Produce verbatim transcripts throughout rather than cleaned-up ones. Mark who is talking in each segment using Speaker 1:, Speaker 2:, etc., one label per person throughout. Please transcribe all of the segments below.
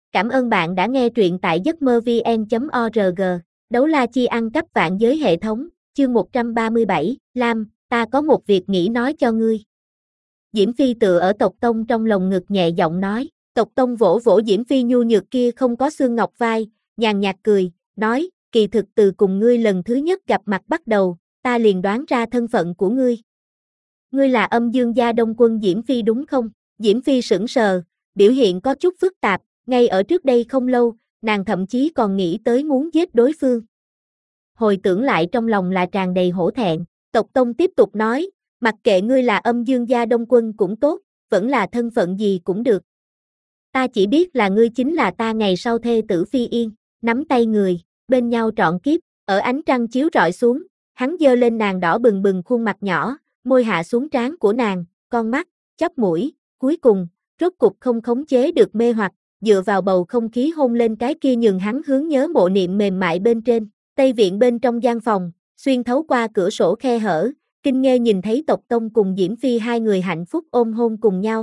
Speaker 1: Cảm ơn bạn đã nghe truyện tại giấc mơ vn chấm org. Đấu la chi ăn cắp vạn giới hệ thống, chương một trăm ba mươi bảy, Lam, ta có một việc nghĩ nói cho ngươi. Diễm Phi tựa ở Tộc Tông trong lồng ngực nhẹ giọng nói. Tộc Tông vỗ vỗ Diễm Phi nhu nhược kia không có xương ngọc vai, nhàn nhạt cười, nói, kỳ thực từ cùng ngươi lần thứ nhất gặp mặt bắt đầu, ta liền đoán ra thân phận của ngươi. Ngươi là Âm Dương gia Đông Quân Diễm Phi đúng không? Diễm Phi sững sờ, biểu hiện có chút phức tạp, ngay ở trước đây không lâu, nàng thậm chí còn nghĩ tới muốn giết đối phương. Hồi tưởng lại trong lòng là tràn đầy hổ thẹn, Tộc Tông tiếp tục nói, mặc kệ ngươi là Âm Dương gia Đông Quân cũng tốt, vẫn là thân phận gì cũng được. Ta chỉ biết là ngươi chính là ta ngày sau thê tử Phi Yên, nắm tay người, bên nhau trọn kiếp, ở ánh trăng chiếu rọi xuống, hắn giơ lên nàng đỏ bừng bừng khuôn mặt nhỏ, môi hạ xuống trán của nàng, con mắt, chóp mũi, cuối cùng, rốt cục không khống chế được mê hoặc, dựa vào bầu không khí hôn lên cái kia nhường hắn hướng nhớ mộ niệm mềm mại bên trên. Tây viện bên trong gian phòng, xuyên thấu qua cửa sổ khe hở, Kinh Nghê nhìn thấy Tộc Tông cùng Diễm Phi hai người hạnh phúc ôm hôn cùng nhau.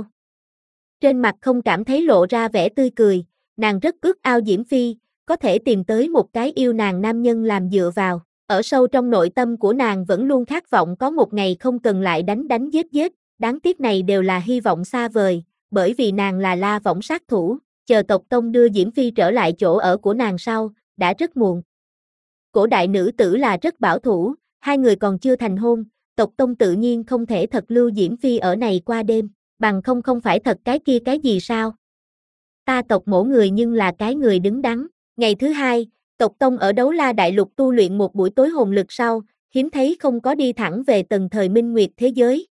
Speaker 1: Trên mặt không cảm thấy lộ ra vẻ tươi cười, nàng rất ước ao Diễm Phi, có thể tìm tới một cái yêu nàng nam nhân làm dựa vào. Ở sâu trong nội tâm của nàng vẫn luôn khát vọng có một ngày không cần lại đánh đánh giết giết, đáng tiếc này đều là hy vọng xa vời, bởi vì nàng là La Võng sát thủ, chờ Tộc Tông đưa Diễm Phi trở lại chỗ ở của nàng sau, đã rất muộn. Cổ đại nữ tử là rất bảo thủ, hai người còn chưa thành hôn, Tộc Tông tự nhiên không thể thật lưu Diễm Phi ở này qua đêm, bằng không không phải thật cái kia cái gì sao? Ta tộc mổ người nhưng là cái người đứng đắn. Ngày thứ hai, Tộc Tông ở Đấu La Đại Lục tu luyện một buổi tối hồn lực sau, hiếm thấy không có đi thẳng về tầng thời minh nguyệt thế giới,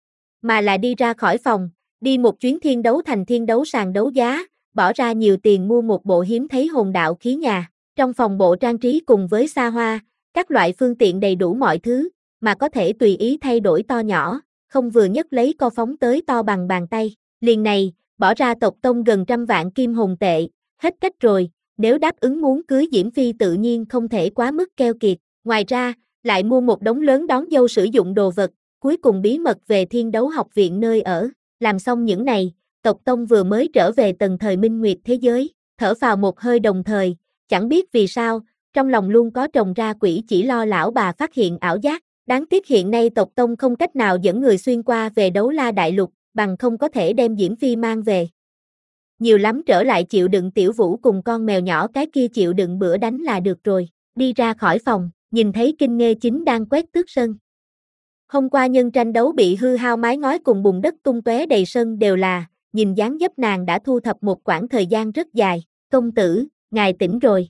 Speaker 1: mà là đi ra khỏi phòng, đi một chuyến thiên đấu thành thiên đấu sàn đấu giá, bỏ ra nhiều tiền mua một bộ hiếm thấy hồn đạo khí nhà. Trong phòng bộ trang trí cùng với xa hoa, các loại phương tiện đầy đủ mọi thứ, mà có thể tùy ý thay đổi to nhỏ, không vừa nhất lấy co phóng tới to bằng bàn tay. Liền này, bỏ ra Tộc Tông gần trăm vạn kim hồn tệ, hết cách rồi, nếu đáp ứng muốn cưới Diễm Phi tự nhiên không thể quá mức keo kiệt. Ngoài ra, lại mua một đống lớn đón dâu sử dụng đồ vật, cuối cùng bí mật về thiên đấu học viện nơi ở. Làm xong những này, Tộc Tông vừa mới trở về tầng thời minh nguyệt thế giới, thở phào một hơi đồng thời, chẳng biết vì sao, trong lòng luôn có trồng ra quỷ chỉ lo lão bà phát hiện ảo giác. Đáng tiếc hiện nay Tộc Tông không cách nào dẫn người xuyên qua về Đấu La Đại Lục, bằng không có thể đem Diễm Phi mang về. Nhiều lắm trở lại chịu đựng Tiểu Vũ cùng con mèo nhỏ cái kia chịu đựng bữa đánh là được rồi. Đi ra khỏi phòng, nhìn thấy Kinh Nghê chính đang quét tước sân. Hôm qua nhân tranh đấu bị hư hao mái ngói cùng bùn đất tung tóe đầy sân đều là, nhìn dáng dấp nàng đã thu thập một quãng thời gian rất dài. Công tử, ngài tỉnh rồi.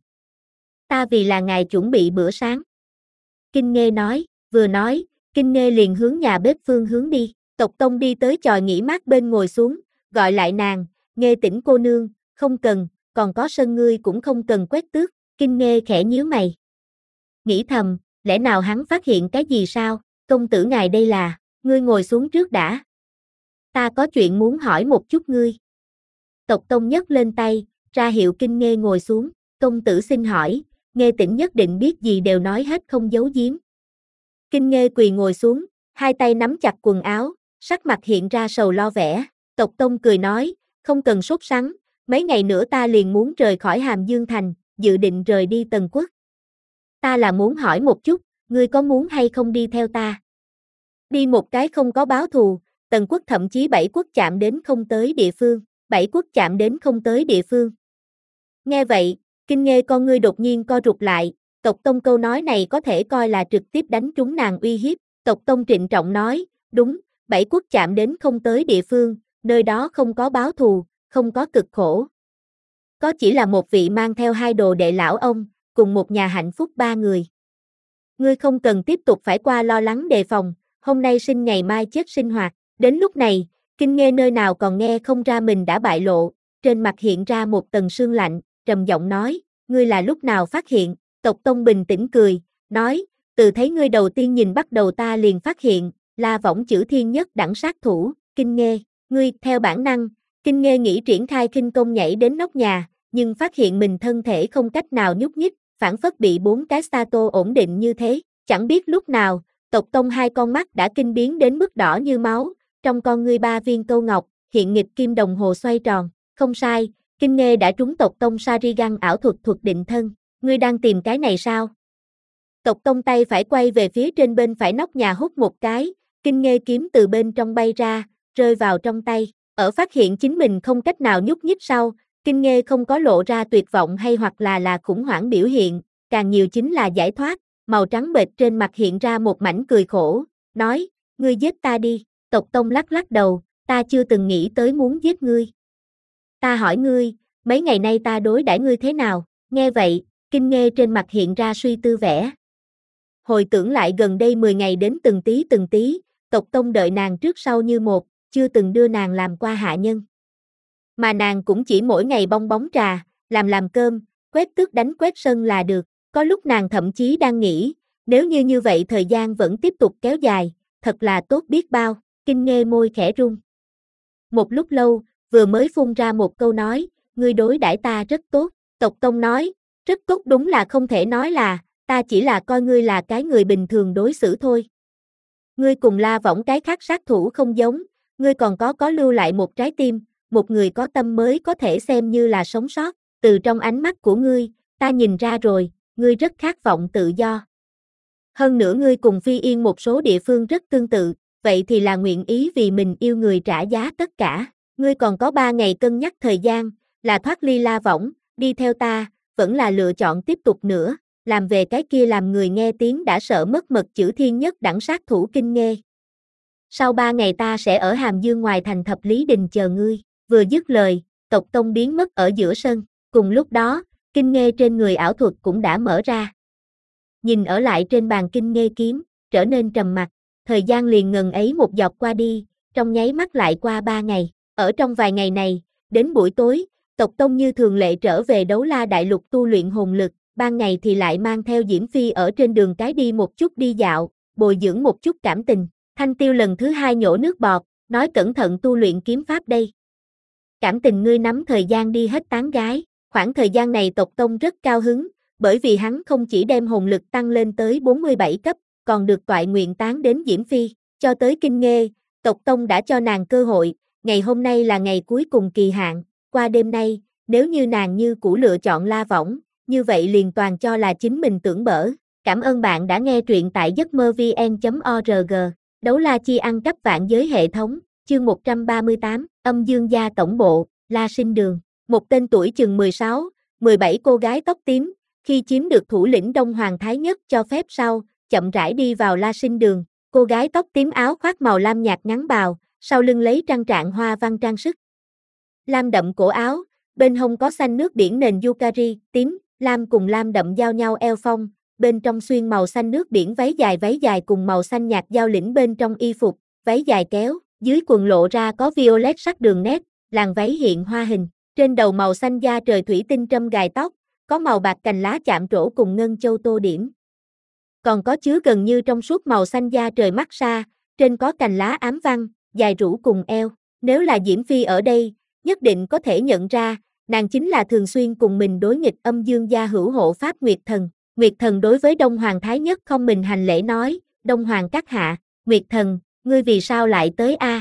Speaker 1: Ta vì là ngài chuẩn bị bữa sáng. Kinh Nghê nói, vừa nói, Kinh Nghê liền hướng nhà bếp phương hướng đi. Tộc Tông đi tới chòi nghỉ mát bên ngồi xuống, gọi lại nàng, Nghê tỉnh cô nương, không cần, còn có sân ngươi cũng không cần quét tước. Kinh Nghê khẽ nhíu mày. Nghĩ thầm, lẽ nào hắn phát hiện cái gì sao? Công tử ngài đây là, ngươi ngồi xuống trước đã. Ta có chuyện muốn hỏi một chút ngươi. Tộc Tông nhấc lên tay, ra hiệu Kinh Nghê ngồi xuống. Công tử xin hỏi, Nghê tỉnh nhất định biết gì đều nói hết không giấu giếm. Kinh Nghê quỳ ngồi xuống, hai tay nắm chặt quần áo, sắc mặt hiện ra sầu lo vẻ. Tộc Tông cười nói, không cần sốt sắng, mấy ngày nữa ta liền muốn rời khỏi Hàm Dương Thành, dự định rời đi Tần Quốc. Ta là muốn hỏi một chút, ngươi có muốn hay không đi theo ta? Đi một cái không có báo thù, Tần Quốc thậm chí bảy quốc chạm đến không tới địa phương, bảy quốc chạm đến không tới địa phương. Nghe vậy, Kinh Nghê con ngươi đột nhiên co rụt lại, Tộc Tông câu nói này có thể coi là trực tiếp đánh trúng nàng uy hiếp. Tộc Tông trịnh trọng nói, đúng, bảy quốc chạm đến không tới địa phương, nơi đó không có báo thù, không có cực khổ. Có chỉ là một vị mang theo hai đồ đệ lão ông, cùng một nhà hạnh phúc ba người. Ngươi không cần tiếp tục phải qua lo lắng đề phòng, hôm nay sinh ngày mai chết sinh hoạt. Đến lúc này, Kinh Nghê nơi nào còn nghe không ra mình đã bại lộ, trên mặt hiện ra một tầng sương lạnh, trầm giọng nói, ngươi là lúc nào phát hiện? Tộc Tông bình tĩnh cười, nói, từ thấy ngươi đầu tiên nhìn bắt đầu ta liền phát hiện, La Võng chữ thiên nhất đẳng sát thủ. Kinh Nghê, ngươi, theo bản năng, Kinh Nghê nghĩ triển khai khinh công nhảy đến nóc nhà, nhưng phát hiện mình thân thể không cách nào nhúc nhích, phản phất bị bốn cái Sato ổn định như thế. Chẳng biết lúc nào, Tộc Tông hai con mắt đã kinh biến đến mức đỏ như máu, trong con ngươi ba viên câu ngọc, hiện nghịch kim đồng hồ xoay tròn. Không sai, Kinh Nghê đã trúng tộc tông Sharingan ảo thuật thuật định thân, ngươi đang tìm cái này sao? Tộc tông tay phải quay về phía trên bên phải nóc nhà hút một cái, Kinh Nghê kiếm từ bên trong bay ra, rơi vào trong tay. Ở phát hiện chính mình không cách nào nhúc nhích sau, Kinh Nghê không có lộ ra tuyệt vọng hay hoặc là là khủng hoảng biểu hiện, càng nhiều chính là giải thoát, màu trắng bệch trên mặt hiện ra một mảnh cười khổ, nói, ngươi giết ta đi, tộc tông lắc lắc đầu, ta chưa từng nghĩ tới muốn giết ngươi. Ta hỏi ngươi, mấy ngày nay ta đối đãi ngươi thế nào? Nghe vậy, Kinh Nghê trên mặt hiện ra suy tư vẻ. Hồi tưởng lại gần đây mười ngày đến từng tí từng tí, tộc tông đợi nàng trước sau như một, chưa từng đưa nàng làm qua hạ nhân. Mà nàng cũng chỉ mỗi ngày bong bóng trà, làm làm cơm, quét tước đánh quét sân là được. Có lúc nàng thậm chí đang nghĩ, nếu như như vậy thời gian vẫn tiếp tục kéo dài, thật là tốt biết bao. Kinh Nghê môi khẽ run. Một lúc lâu, vừa mới phun ra một câu nói, ngươi đối đãi ta rất tốt. Tộc tông nói, rất tốt đúng là không thể nói là, ta chỉ là coi ngươi là cái người bình thường đối xử thôi. Ngươi cùng La Võng cái khác sát thủ không giống, ngươi còn có có lưu lại một trái tim, một người có tâm mới có thể xem như là sống sót. Từ trong ánh mắt của ngươi, ta nhìn ra rồi, ngươi rất khát vọng tự do. Hơn nữa ngươi cùng Phi Yên một số địa phương rất tương tự, vậy thì là nguyện ý vì mình yêu người trả giá tất cả. Ngươi còn có ba ngày cân nhắc thời gian, là thoát ly La Võng, đi theo ta, vẫn là lựa chọn tiếp tục nữa, làm về cái kia làm người nghe tiếng đã sợ mất mật chữ thiên nhất đẳng sát thủ Kinh Nghê. Sau ba ngày ta sẽ ở Hàm Dương ngoài thành Thập Lý Đình chờ ngươi. Vừa dứt lời, tộc tông biến mất ở giữa sân, cùng lúc đó, Kinh Nghê trên người ảo thuật cũng đã mở ra. Nhìn ở lại trên bàn Kinh Nghê kiếm, trở nên trầm mặc, thời gian liền ngần ấy một giọt qua đi, trong nháy mắt lại qua ba ngày. Ở trong vài ngày này, đến buổi tối, tộc tông như thường lệ trở về Đấu La Đại Lục tu luyện hồn lực, ban ngày thì lại mang theo Diễm Phi ở trên đường cái đi một chút đi dạo, bồi dưỡng một chút cảm tình. Thanh Tiêu lần thứ hai nhổ nước bọt, nói cẩn thận tu luyện kiếm pháp đây. Cảm tình ngươi nắm thời gian đi hết tán gái, khoảng thời gian này tộc tông rất cao hứng, bởi vì hắn không chỉ đem hồn lực tăng lên tới bốn mươi bảy cấp, còn được toại nguyện tán đến Diễm Phi, cho tới Kinh Nghê, tộc tông đã cho nàng cơ hội, ngày hôm nay là ngày cuối cùng kỳ hạn, qua đêm nay, nếu như nàng như cũ lựa chọn La Võng, như vậy liền toàn cho là chính mình tưởng bở. Cảm ơn bạn đã nghe truyện tại giấc mơ vn chấm org, Đấu La Chi ăn cắp vạn giới hệ thống, chương một trăm ba mươi tám, Âm Dương Gia Tổng Bộ, La Sinh Đường. Một tên tuổi chừng mười sáu, mười bảy cô gái tóc tím, khi chiếm được thủ lĩnh Đông Hoàng Thái Nhất cho phép sau, chậm rãi đi vào La Sinh Đường. Cô gái tóc tím áo khoác màu lam nhạt ngắn bào, sau lưng lấy trăng trạng hoa văn trang sức. Lam đậm cổ áo, bên hông có xanh nước biển nền Yukari, tím, lam cùng lam đậm giao nhau eo phong, bên trong xuyên màu xanh nước biển váy dài váy dài cùng màu xanh nhạt giao lĩnh bên trong y phục, váy dài kéo, dưới quần lộ ra có violet sắc đường nét, làn váy hiện hoa hình, trên đầu màu xanh da trời thủy tinh trâm gài tóc, có màu bạc cành lá chạm trổ cùng ngân châu tô điểm. Còn có chứa gần như trong suốt màu xanh da trời mắt sa, trên có cành lá ám văn, dài rũ cùng eo. Nếu là Diễm Phi ở đây, nhất định có thể nhận ra, nàng chính là thường xuyên cùng mình đối nghịch Âm Dương Gia hữu hộ pháp Nguyệt Thần. Nguyệt Thần đối với Đông Hoàng Thái Nhất không mình hành lễ nói, Đông Hoàng các hạ, Nguyệt Thần, ngươi vì sao lại tới a?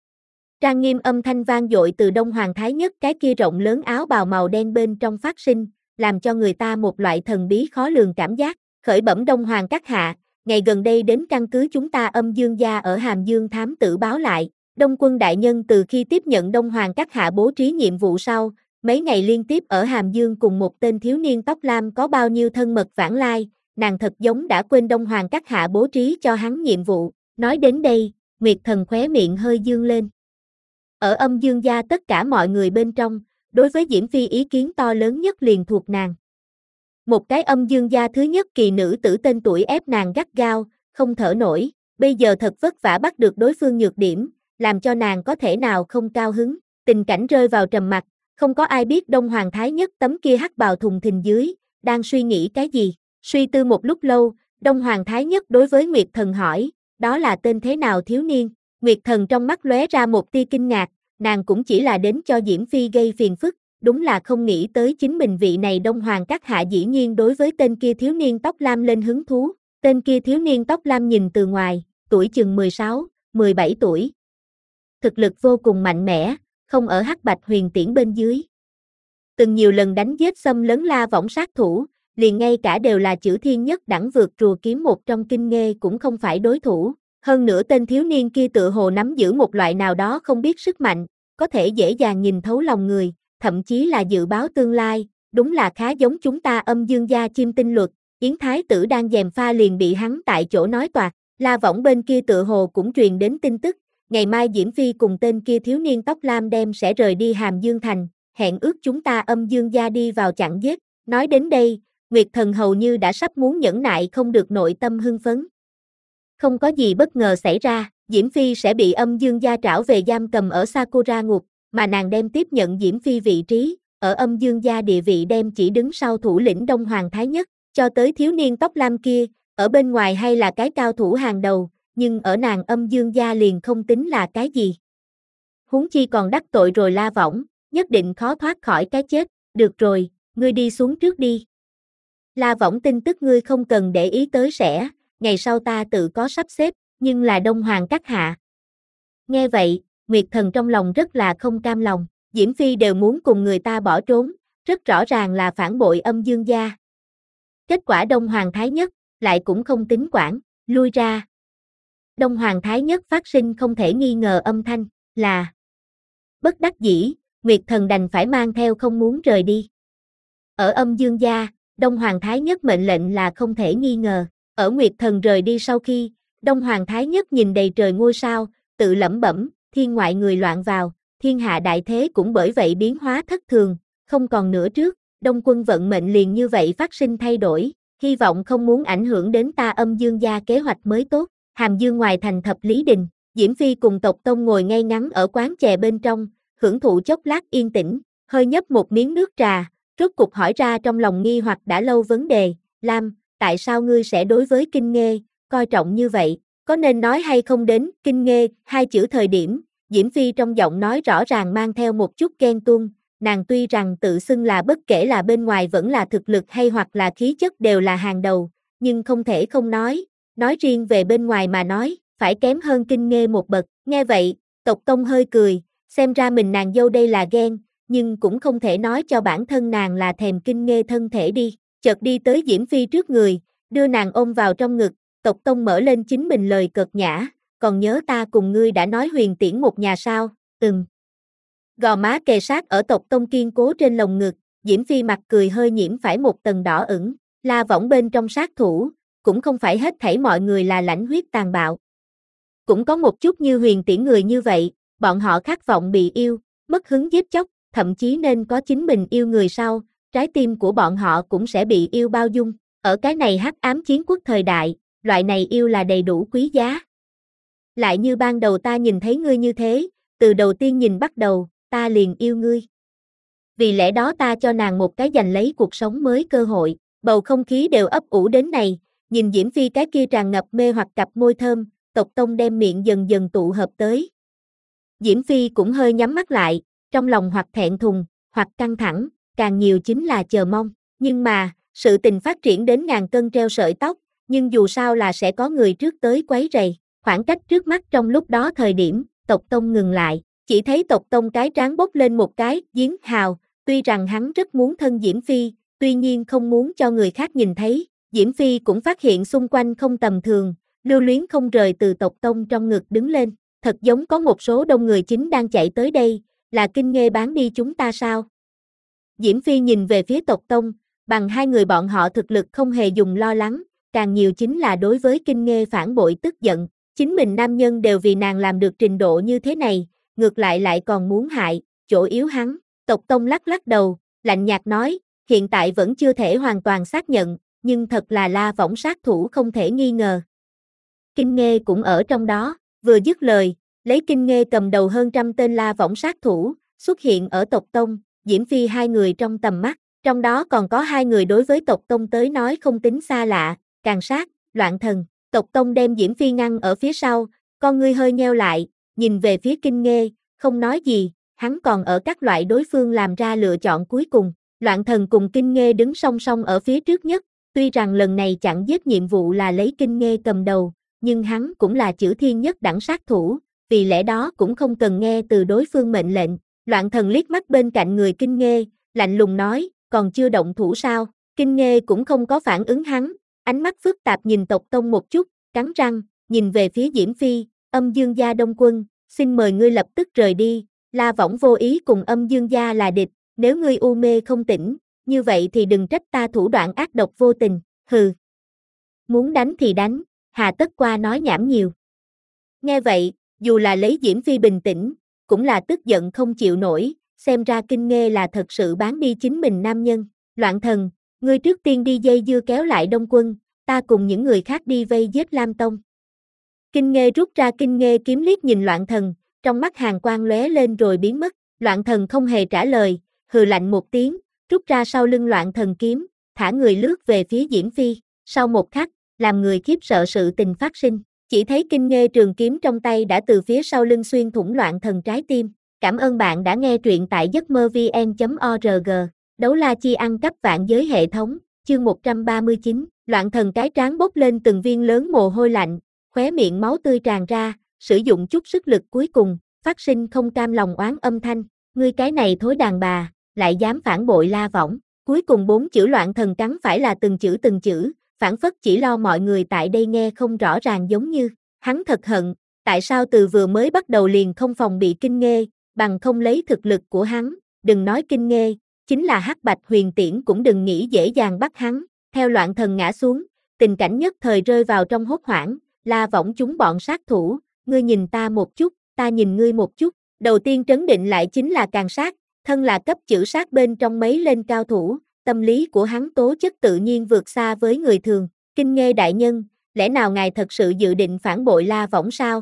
Speaker 1: Trang nghiêm âm thanh vang dội từ Đông Hoàng Thái Nhất cái kia rộng lớn áo bào màu đen bên trong phát sinh, làm cho người ta một loại thần bí khó lường cảm giác. Khởi bẩm Đông Hoàng các hạ, ngày gần đây đến căn cứ chúng ta Âm Dương Gia ở Hàm Dương thám tử báo lại, Đông Quân đại nhân từ khi tiếp nhận Đông Hoàng các hạ bố trí nhiệm vụ sau, mấy ngày liên tiếp ở Hàm Dương cùng một tên thiếu niên tóc lam có bao nhiêu thân mật vãng lai, nàng thật giống đã quên Đông Hoàng các hạ bố trí cho hắn nhiệm vụ. Nói đến đây, Nguyệt Thần khóe miệng hơi dương lên. Ở Âm Dương Gia tất cả mọi người bên trong, đối với Diễm Phi ý kiến to lớn nhất liền thuộc nàng. Một cái Âm Dương Gia thứ nhất kỳ nữ tử tên tuổi ép nàng gắt gao, không thở nổi, bây giờ thật vất vả bắt được đối phương nhược điểm, làm cho nàng có thể nào không cao hứng. Tình cảnh rơi vào trầm mặc, không có ai biết Đông Hoàng Thái Nhất tấm kia hắc bào thùng thình dưới, đang suy nghĩ cái gì. Suy tư một lúc lâu, Đông Hoàng Thái Nhất đối với Nguyệt Thần hỏi, đó là tên thế nào thiếu niên? Nguyệt Thần trong mắt lóe ra một tia kinh ngạc, nàng cũng chỉ là đến cho Diễm Phi gây phiền phức, đúng là không nghĩ tới chính mình vị này Đông Hoàng các hạ dĩ nhiên đối với tên kia thiếu niên tóc lam lên hứng thú. Tên kia thiếu niên tóc lam nhìn từ ngoài, tuổi chừng mười sáu, mười bảy tuổi. Thực lực vô cùng mạnh mẽ, không ở Hắc Bạch Huyền Tiễn bên dưới. từng nhiều lần đánh giết xâm lấn La Võng sát thủ, liền ngay cả đều là chữ thiên nhất đẳng vượt rùa kiếm một trong kinh nghê cũng không phải đối thủ. Hơn nữa tên thiếu niên kia tựa hồ nắm giữ một loại nào đó không biết sức mạnh, có thể dễ dàng nhìn thấu lòng người, thậm chí là dự báo tương lai, đúng là khá giống chúng ta Âm Dương gia chim tinh luật. Yến Thái tử đang gièm pha liền bị hắn tại chỗ nói toạc. La Võng bên kia tựa hồ cũng truyền đến tin tức, ngày mai Diễm Phi cùng tên kia thiếu niên tóc lam đem sẽ rời đi Hàm Dương thành, hẹn ước chúng ta Âm Dương gia đi vào chặn giết. Nói đến đây, Nguyệt Thần hầu như đã sắp muốn nhẫn nại không được nội tâm hưng phấn. Không có gì bất ngờ xảy ra, Diễm Phi sẽ bị Âm Dương gia trảo về giam cầm ở Sakura ngục, mà nàng đem tiếp nhận Diễm Phi vị trí, ở Âm Dương gia địa vị đem chỉ đứng sau thủ lĩnh Đông Hoàng Thái Nhất, cho tới thiếu niên tóc lam kia, ở bên ngoài hay là cái cao thủ hàng đầu, nhưng ở nàng Âm Dương gia liền không tính là cái gì. Huống chi còn đắc tội rồi La Võng, nhất định khó thoát khỏi cái chết. Được rồi, ngươi đi xuống trước đi. La Võng tin tức ngươi không cần để ý tới sẽ, ngày sau ta tự có sắp xếp, nhưng là Đông Hoàng các hạ. Nghe vậy, Nguyệt Thần trong lòng rất là không cam lòng, Diễm Phi đều muốn cùng người ta bỏ trốn, rất rõ ràng là phản bội Âm Dương gia. Kết quả Đông Hoàng Thái Nhất lại cũng không tính quản, lui ra. Đông Hoàng Thái Nhất phát sinh không thể nghi ngờ âm thanh, là bất đắc dĩ, Nguyệt Thần đành phải mang theo không muốn rời đi. Ở Âm Dương gia, Đông Hoàng Thái Nhất mệnh lệnh là không thể nghi ngờ, ở Nguyệt Thần rời đi sau khi, Đông Hoàng Thái Nhất nhìn đầy trời ngôi sao, tự lẩm bẩm, thiên ngoại người loạn vào, thiên hạ đại thế cũng bởi vậy biến hóa thất thường, không còn nữa trước, Đông quân vận mệnh liền như vậy phát sinh thay đổi, hy vọng không muốn ảnh hưởng đến ta Âm Dương gia kế hoạch mới tốt. Hàm Dương ngoài thành Thập Lý Đình, Diễm Phi cùng tộc Tông ngồi ngay ngắn ở quán chè bên trong, hưởng thụ chốc lát yên tĩnh, hơi nhấp một miếng nước trà, rốt cục hỏi ra trong lòng nghi hoặc đã lâu vấn đề, Lam, tại sao ngươi sẽ đối với Kinh Nghê, coi trọng như vậy, có nên nói hay không đến, Kinh Nghê, hai chữ thời điểm, Diễm Phi trong giọng nói rõ ràng mang theo một chút ghen tuông, nàng tuy rằng tự xưng là bất kể là bên ngoài vẫn là thực lực hay hoặc là khí chất đều là hàng đầu, nhưng không thể không nói, nói riêng về bên ngoài mà nói, phải kém hơn Kinh Nghê một bậc, nghe vậy, tộc Tông hơi cười, xem ra mình nàng dâu đây là ghen, nhưng cũng không thể nói cho bản thân nàng là thèm Kinh Nghê thân thể đi, chợt đi tới Diễm Phi trước người, đưa nàng ôm vào trong ngực, tộc Tông mở lên chính mình lời cợt nhã, còn nhớ ta cùng ngươi đã nói huyền tiễn một nhà sao, ừm. Gò má kề sát ở tộc Tông kiên cố trên lồng ngực, Diễm Phi mặt cười hơi nhiễm phải một tầng đỏ ửng, La Võng bên trong sát thủ, cũng không phải hết thảy mọi người là lãnh huyết tàn bạo. Cũng có một chút như huyền tiễn người như vậy, bọn họ khát vọng bị yêu, mất hứng giết chóc, thậm chí nên có chính mình yêu người sau, trái tim của bọn họ cũng sẽ bị yêu bao dung. Ở cái này hắc ám chiến quốc thời đại, loại này yêu là đầy đủ quý giá. Lại như ban đầu ta nhìn thấy ngươi như thế, từ đầu tiên nhìn bắt đầu, ta liền yêu ngươi. Vì lẽ đó ta cho nàng một cái giành lấy cuộc sống mới cơ hội, bầu không khí đều ấp ủ đến này, nhìn Diễm Phi cái kia tràn ngập mê hoặc cặp môi thơm, tộc Tông đem miệng dần dần tụ hợp tới. Diễm Phi cũng hơi nhắm mắt lại, trong lòng hoặc thẹn thùng, hoặc căng thẳng, càng nhiều chính là chờ mong, nhưng mà, sự tình phát triển đến ngàn cân treo sợi tóc, nhưng dù sao là sẽ có người trước tới quấy rầy, khoảng cách trước mắt trong lúc đó thời điểm, tộc Tông ngừng lại, chỉ thấy tộc Tông cái trán bốc lên một cái, giếng hào, tuy rằng hắn rất muốn thân Diễm Phi, tuy nhiên không muốn cho người khác nhìn thấy, Diễm Phi cũng phát hiện xung quanh không tầm thường, lưu luyến không rời từ tộc Tông trong ngực đứng lên, thật giống có một số đông người chính đang chạy tới đây, là Kinh Nghê bán đi chúng ta sao? Diễm Phi nhìn về phía tộc Tông, bằng hai người bọn họ thực lực không hề dùng lo lắng, càng nhiều chính là đối với Kinh Nghê phản bội tức giận, chính mình nam nhân đều vì nàng làm được trình độ như thế này, ngược lại lại còn muốn hại, chỗ yếu hắn, tộc Tông lắc lắc đầu, lạnh nhạt nói, hiện tại vẫn chưa thể hoàn toàn xác nhận, nhưng thật là La Võng sát thủ không thể nghi ngờ. Kinh Nghê cũng ở trong đó, vừa dứt lời, lấy Kinh Nghê cầm đầu hơn trăm tên La Võng sát thủ, xuất hiện ở tộc Tông, Diễm Phi hai người trong tầm mắt, trong đó còn có hai người đối với tộc Tông tới nói không tính xa lạ, Càn Sát, Loạn Thần, tộc Tông đem Diễm Phi ngăn ở phía sau, con ngươi hơi nheo lại, nhìn về phía Kinh Nghê, không nói gì, hắn còn ở các loại đối phương làm ra lựa chọn cuối cùng, Loạn Thần cùng Kinh Nghê đứng song song ở phía trước nhất, tuy rằng lần này chặn giết nhiệm vụ là lấy Kinh Nghê cầm đầu, nhưng hắn cũng là chữ thiên nhất đẳng sát thủ, vì lẽ đó cũng không cần nghe từ đối phương mệnh lệnh. Loạn Thần liếc mắt bên cạnh người Kinh Nghê, lạnh lùng nói, còn chưa động thủ sao? Kinh Nghê cũng không có phản ứng hắn, ánh mắt phức tạp nhìn tộc tông một chút, cắn răng, nhìn về phía Diễm Phi, Âm Dương gia Đông Quân, xin mời ngươi lập tức rời đi, La Võng vô ý cùng Âm Dương gia là địch, nếu ngươi u mê không tỉnh, như vậy thì đừng trách ta thủ đoạn ác độc vô tình, hừ. Muốn đánh thì đánh, hà tất qua nói nhảm nhiều. Nghe vậy, dù là lấy Diễm Phi bình tĩnh, cũng là tức giận không chịu nổi, xem ra Kinh Nghê là thật sự bán đi chính mình nam nhân. Loạn thần, ngươi trước tiên đi dây dưa kéo lại Đông Quân, ta cùng những người khác đi vây giết Lam Tông. Kinh Nghê rút ra Kinh Nghê kiếm liếc nhìn Loạn Thần, trong mắt hàn quang lóe lên rồi biến mất. Loạn Thần không hề trả lời, hừ lạnh một tiếng, rút ra sau lưng Loạn Thần kiếm, thả người lướt về phía Diễm Phi. Sau một khắc, làm người khiếp sợ sự tình phát sinh, chỉ thấy Kinh Nghê trường kiếm trong tay đã từ phía sau lưng xuyên thủng Loạn Thần trái tim. Cảm ơn bạn đã nghe truyện tại giấc mơ vn chấm org. Đấu la chi ăn cắp vạn giới hệ thống, chương một trăm ba mươi chín, Loạn Thần cái trán bốc lên từng viên lớn mồ hôi lạnh, khóe miệng máu tươi tràn ra, sử dụng chút sức lực cuối cùng, phát sinh không cam lòng oán âm thanh, ngươi cái này thối đàn bà, lại dám phản bội La Võng. Cuối cùng bốn chữ Loạn Thần cắn phải là từng chữ từng chữ, phản phất chỉ lo mọi người tại đây nghe không rõ ràng, giống như, hắn thật hận, tại sao từ vừa mới bắt đầu liền không phòng bị Kinh Nghê, bằng không lấy thực lực của hắn, đừng nói Kinh Nghê, chính là Hắc Bạch Huyền Tiễn cũng đừng nghĩ dễ dàng bắt hắn. Theo Loạn Thần ngã xuống, tình cảnh nhất thời rơi vào trong hốt hoảng, La Võng chúng bọn sát thủ, ngươi nhìn ta một chút, ta nhìn ngươi một chút, đầu tiên trấn định lại chính là Càn Sát, thân là cấp chữ sát bên trong mấy lên cao thủ, tâm lý của hắn tố chất tự nhiên vượt xa với người thường. Kinh Nghê đại nhân, lẽ nào ngài thật sự dự định phản bội La Võng sao?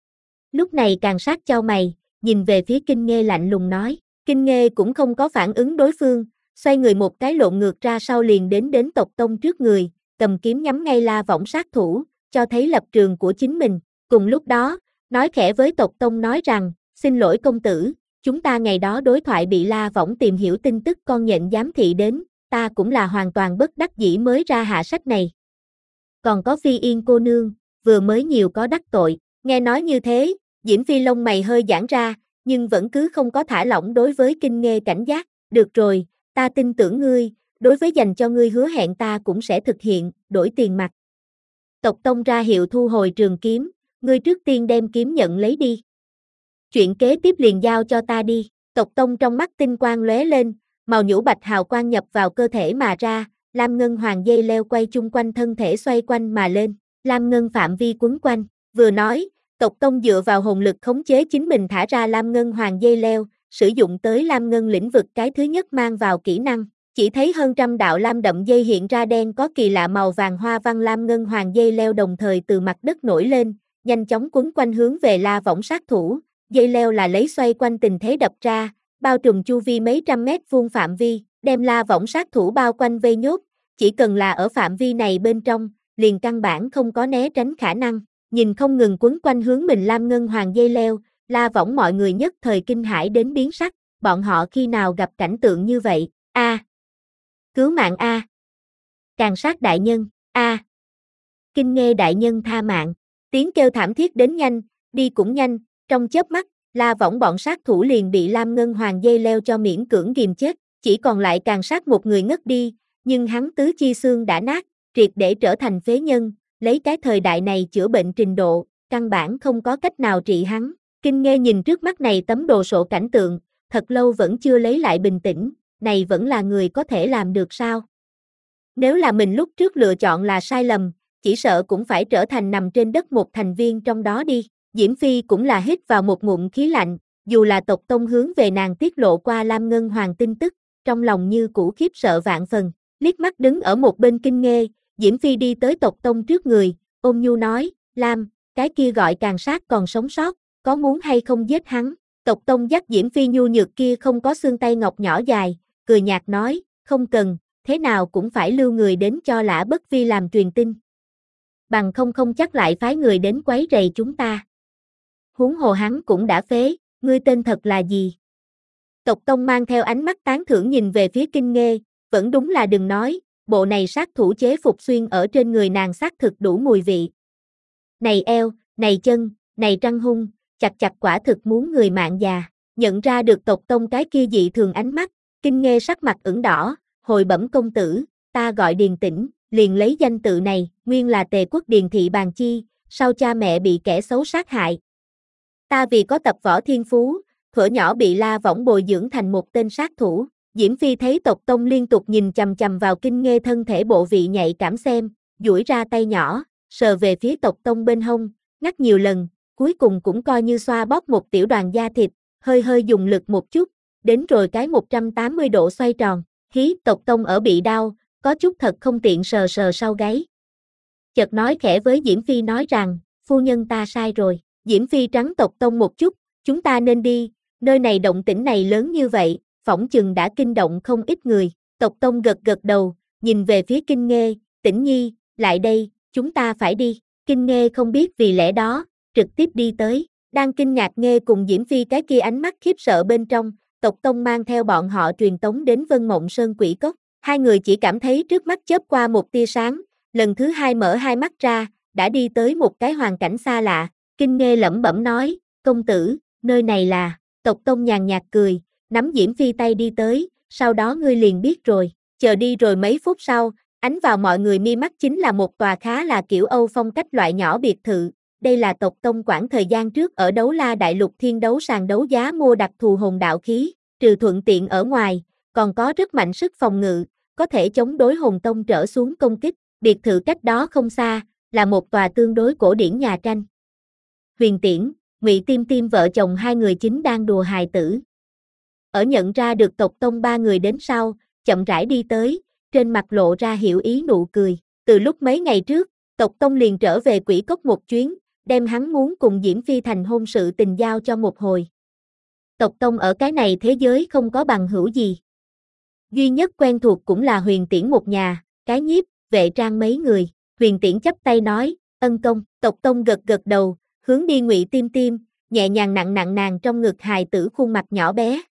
Speaker 1: Lúc này Càn Sát chau mày, nhìn về phía Kinh Nghê lạnh lùng nói. Kinh Nghê cũng không có phản ứng đối phương, xoay người một cái lộn ngược ra sau liền đến đến tộc tông trước người, cầm kiếm nhắm ngay La Võng sát thủ, cho thấy lập trường của chính mình. Cùng lúc đó, nói khẽ với tộc tông nói rằng, xin lỗi công tử, chúng ta ngày đó đối thoại bị La Võng tìm hiểu tin tức con nhện giám thị đến, ta cũng là hoàn toàn bất đắc dĩ mới ra hạ sách này. Còn có Phi Yên cô nương, vừa mới nhiều có đắc tội, nghe nói như thế, Diễm Phi lông mày hơi giãn ra, nhưng vẫn cứ không có thả lỏng đối với Kinh Nghê cảnh giác. Được rồi, ta tin tưởng ngươi, đối với dành cho ngươi hứa hẹn ta cũng sẽ thực hiện, đổi tiền mặt. Tộc tông ra hiệu thu hồi trường kiếm, ngươi trước tiên đem kiếm nhận lấy đi. Chuyện kế tiếp liền giao cho ta đi. Tộc tông trong mắt tinh quang lóe lên, màu nhũ bạch hào quang nhập vào cơ thể mà ra, lam ngân hoàng dây leo quay chung quanh thân thể xoay quanh mà lên, lam ngân phạm vi quấn quanh. Vừa nói, tộc tông dựa vào hồn lực khống chế chính mình thả ra lam ngân hoàng dây leo, sử dụng tới lam ngân lĩnh vực cái thứ nhất mang vào kỹ năng. Chỉ thấy hơn trăm đạo lam đậm dây hiện ra đen có kỳ lạ màu vàng hoa văn lam ngân hoàng dây leo đồng thời từ mặt đất nổi lên, nhanh chóng quấn quanh hướng về La Võng sát thủ. Dây leo là lấy xoay quanh tình thế đập ra, bao trùm chu vi mấy trăm mét vuông phạm vi, đem La Võng sát thủ bao quanh vây nhốt, chỉ cần là ở phạm vi này bên trong, liền căn bản không có né tránh khả năng. Nhìn không ngừng quấn quanh hướng mình lam ngân hoàng dây leo, La Võng mọi người nhất thời kinh hãi đến biến sắc, bọn họ khi nào gặp cảnh tượng như vậy? A, cứu mạng a, Càn Sát đại nhân, a, Kinh Nghê đại nhân tha mạng. Tiếng kêu thảm thiết đến nhanh, đi cũng nhanh, trong chớp mắt, La Võng bọn sát thủ liền bị lam ngân hoàng dây leo cho miễn cưỡng ghìm chết, chỉ còn lại Càn Sát một người ngất đi, nhưng hắn tứ chi xương đã nát, triệt để trở thành phế nhân, lấy cái thời đại này chữa bệnh trình độ, căn bản không có cách nào trị hắn. Kinh Nghê nhìn trước mắt này tấm đồ sộ cảnh tượng, thật lâu vẫn chưa lấy lại bình tĩnh, này vẫn là người có thể làm được sao? Nếu là mình lúc trước lựa chọn là sai lầm, chỉ sợ cũng phải trở thành nằm trên đất một thành viên trong đó đi. Diễm Phi cũng là hít vào một ngụm khí lạnh, dù là tộc tông hướng về nàng tiết lộ qua lam ngân hoàng tin tức, trong lòng như cũ khiếp sợ vạn phần, liếc mắt đứng ở một bên Kinh Nghê, Diễm Phi đi tới tộc tông trước người, ôm nhu nói, Lam, cái kia gọi Càn Sát còn sống sót, có muốn hay không giết hắn? Tộc tông dắt Diễm Phi nhu nhược kia không có xương tay ngọc nhỏ dài, cười nhạt nói, không cần, thế nào cũng phải lưu người đến cho Lã Bất Vi làm truyền tin. Bằng không không chắc lại phái người đến quấy rầy chúng ta. Huống hồ hắn cũng đã phế, ngươi tên thật là gì? Tộc tông mang theo ánh mắt tán thưởng nhìn về phía Kinh Nghê, vẫn đúng là đừng nói, bộ này sát thủ chế phục xuyên ở trên người nàng xác thực đủ mùi vị. Này eo, này chân, này trăng hung, chặt chặt quả thực muốn người mạng già. Nhận ra được tộc tông cái kia dị thường ánh mắt, Kinh Nghê sắc mặt ửng đỏ, hồi bẩm công tử, ta gọi Điền Tĩnh, liền lấy danh tự này, nguyên là Tề quốc Điền thị Bàn Chi, sau cha mẹ bị kẻ xấu sát hại. Ta vì có tập võ thiên phú, thuở nhỏ bị La Võng bồi dưỡng thành một tên sát thủ. Diễm Phi thấy tộc tông liên tục nhìn chằm chằm vào Kinh Nghê thân thể bộ vị nhạy cảm xem, duỗi ra tay nhỏ, sờ về phía tộc tông bên hông, ngắt nhiều lần, cuối cùng cũng coi như xoa bóp một tiểu đoàn da thịt, hơi hơi dùng lực một chút, đến rồi cái một trăm tám mươi độ xoay tròn, hí tộc tông ở bị đau, có chút thật không tiện sờ sờ sau gáy. Chợt nói khẽ với Diễm Phi nói rằng, phu nhân ta sai rồi, Diễm Phi trắng tộc tông một chút, chúng ta nên đi, nơi này động tĩnh này lớn như vậy, phỏng chừng đã kinh động không ít người, tộc tông gật gật đầu, nhìn về phía Kinh Nghê, Tĩnh Nhi, lại đây, chúng ta phải đi, Kinh Nghê không biết vì lẽ đó, trực tiếp đi tới, đang kinh ngạc Nghê cùng Diễm Phi cái kia ánh mắt khiếp sợ bên trong, tộc tông mang theo bọn họ truyền tống đến Vân Mộng Sơn Quỷ Cốc, hai người chỉ cảm thấy trước mắt chớp qua một tia sáng, lần thứ hai mở hai mắt ra, đã đi tới một cái hoàn cảnh xa lạ, Kinh Nghê lẩm bẩm nói, công tử, nơi này là, tộc tông nhàn nhạt cười, nắm Diễm Phi tay đi tới, sau đó ngươi liền biết rồi, chờ đi rồi mấy phút sau, ánh vào mọi người mi mắt chính là một tòa khá là kiểu Âu phong cách loại nhỏ biệt thự, đây là tộc tông quãng thời gian trước ở Đấu La Đại Lục Thiên Đấu sàn đấu giá mua đặc thù hồn đạo khí, trừ thuận tiện ở ngoài, còn có rất mạnh sức phòng ngự, có thể chống đối hồn tông trở xuống công kích, biệt thự cách đó không xa, là một tòa tương đối cổ điển nhà tranh. Huyền Tiễn, Ngụy Tiêm Tiêm vợ chồng hai người chính đang đùa hài tử. Ở nhận ra được tộc tông ba người đến sau, chậm rãi đi tới, trên mặt lộ ra hiểu ý nụ cười. Từ lúc mấy ngày trước, tộc tông liền trở về Quỷ Cốc một chuyến, đem hắn muốn cùng Diễm Phi thành hôn sự tình giao cho một hồi. Tộc tông ở cái này thế giới không có bằng hữu gì. Duy nhất quen thuộc cũng là Huyền Tiễn một nhà, Cái Nhiếp, Vệ Trang mấy người. Huyền Tiễn chắp tay nói, ân công, tộc tông gật gật đầu, hướng đi Ngụy Tiêm Tiêm, nhẹ nhàng nặng nặng nàng trong ngực hài tử khuôn mặt nhỏ bé.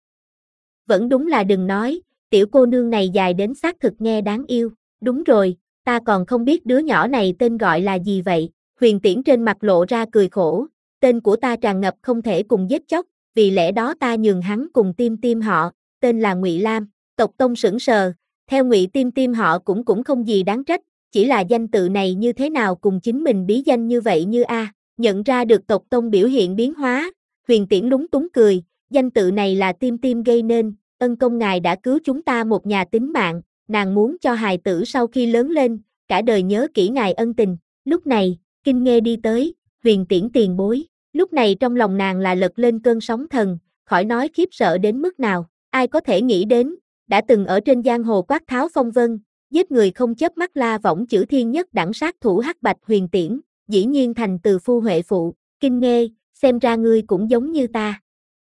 Speaker 1: Vẫn đúng là đừng nói, tiểu cô nương này dài đến xác thực nghe đáng yêu, đúng rồi, ta còn không biết đứa nhỏ này tên gọi là gì vậy, Huyền Tiễn trên mặt lộ ra cười khổ, tên của ta tràn ngập không thể cùng giết chóc, vì lẽ đó ta nhường hắn cùng Tiêm Tiêm họ, tên là Ngụy Lam, tộc tông sững sờ, theo Ngụy Tiêm Tiêm họ cũng cũng không gì đáng trách, chỉ là danh tự này như thế nào cùng chính mình bí danh như vậy như a, nhận ra được tộc tông biểu hiện biến hóa, Huyền Tiễn lúng túng cười, danh tự này là Tiêm Tiêm gây nên, ân công ngài đã cứu chúng ta một nhà tính mạng, nàng muốn cho hài tử sau khi lớn lên, cả đời nhớ kỹ ngài ân tình, lúc này, Kinh Nghê đi tới, Huyền Tiễn tiền bối, lúc này trong lòng nàng là lật lên cơn sóng thần, khỏi nói khiếp sợ đến mức nào, ai có thể nghĩ đến, đã từng ở trên giang hồ quát tháo phong vân, giết người không chớp mắt La Võng chữ thiên nhất đẳng sát thủ hắc bạch Huyền Tiễn, dĩ nhiên thành từ phu huệ phụ, Kinh Nghê, xem ra ngươi cũng giống như ta.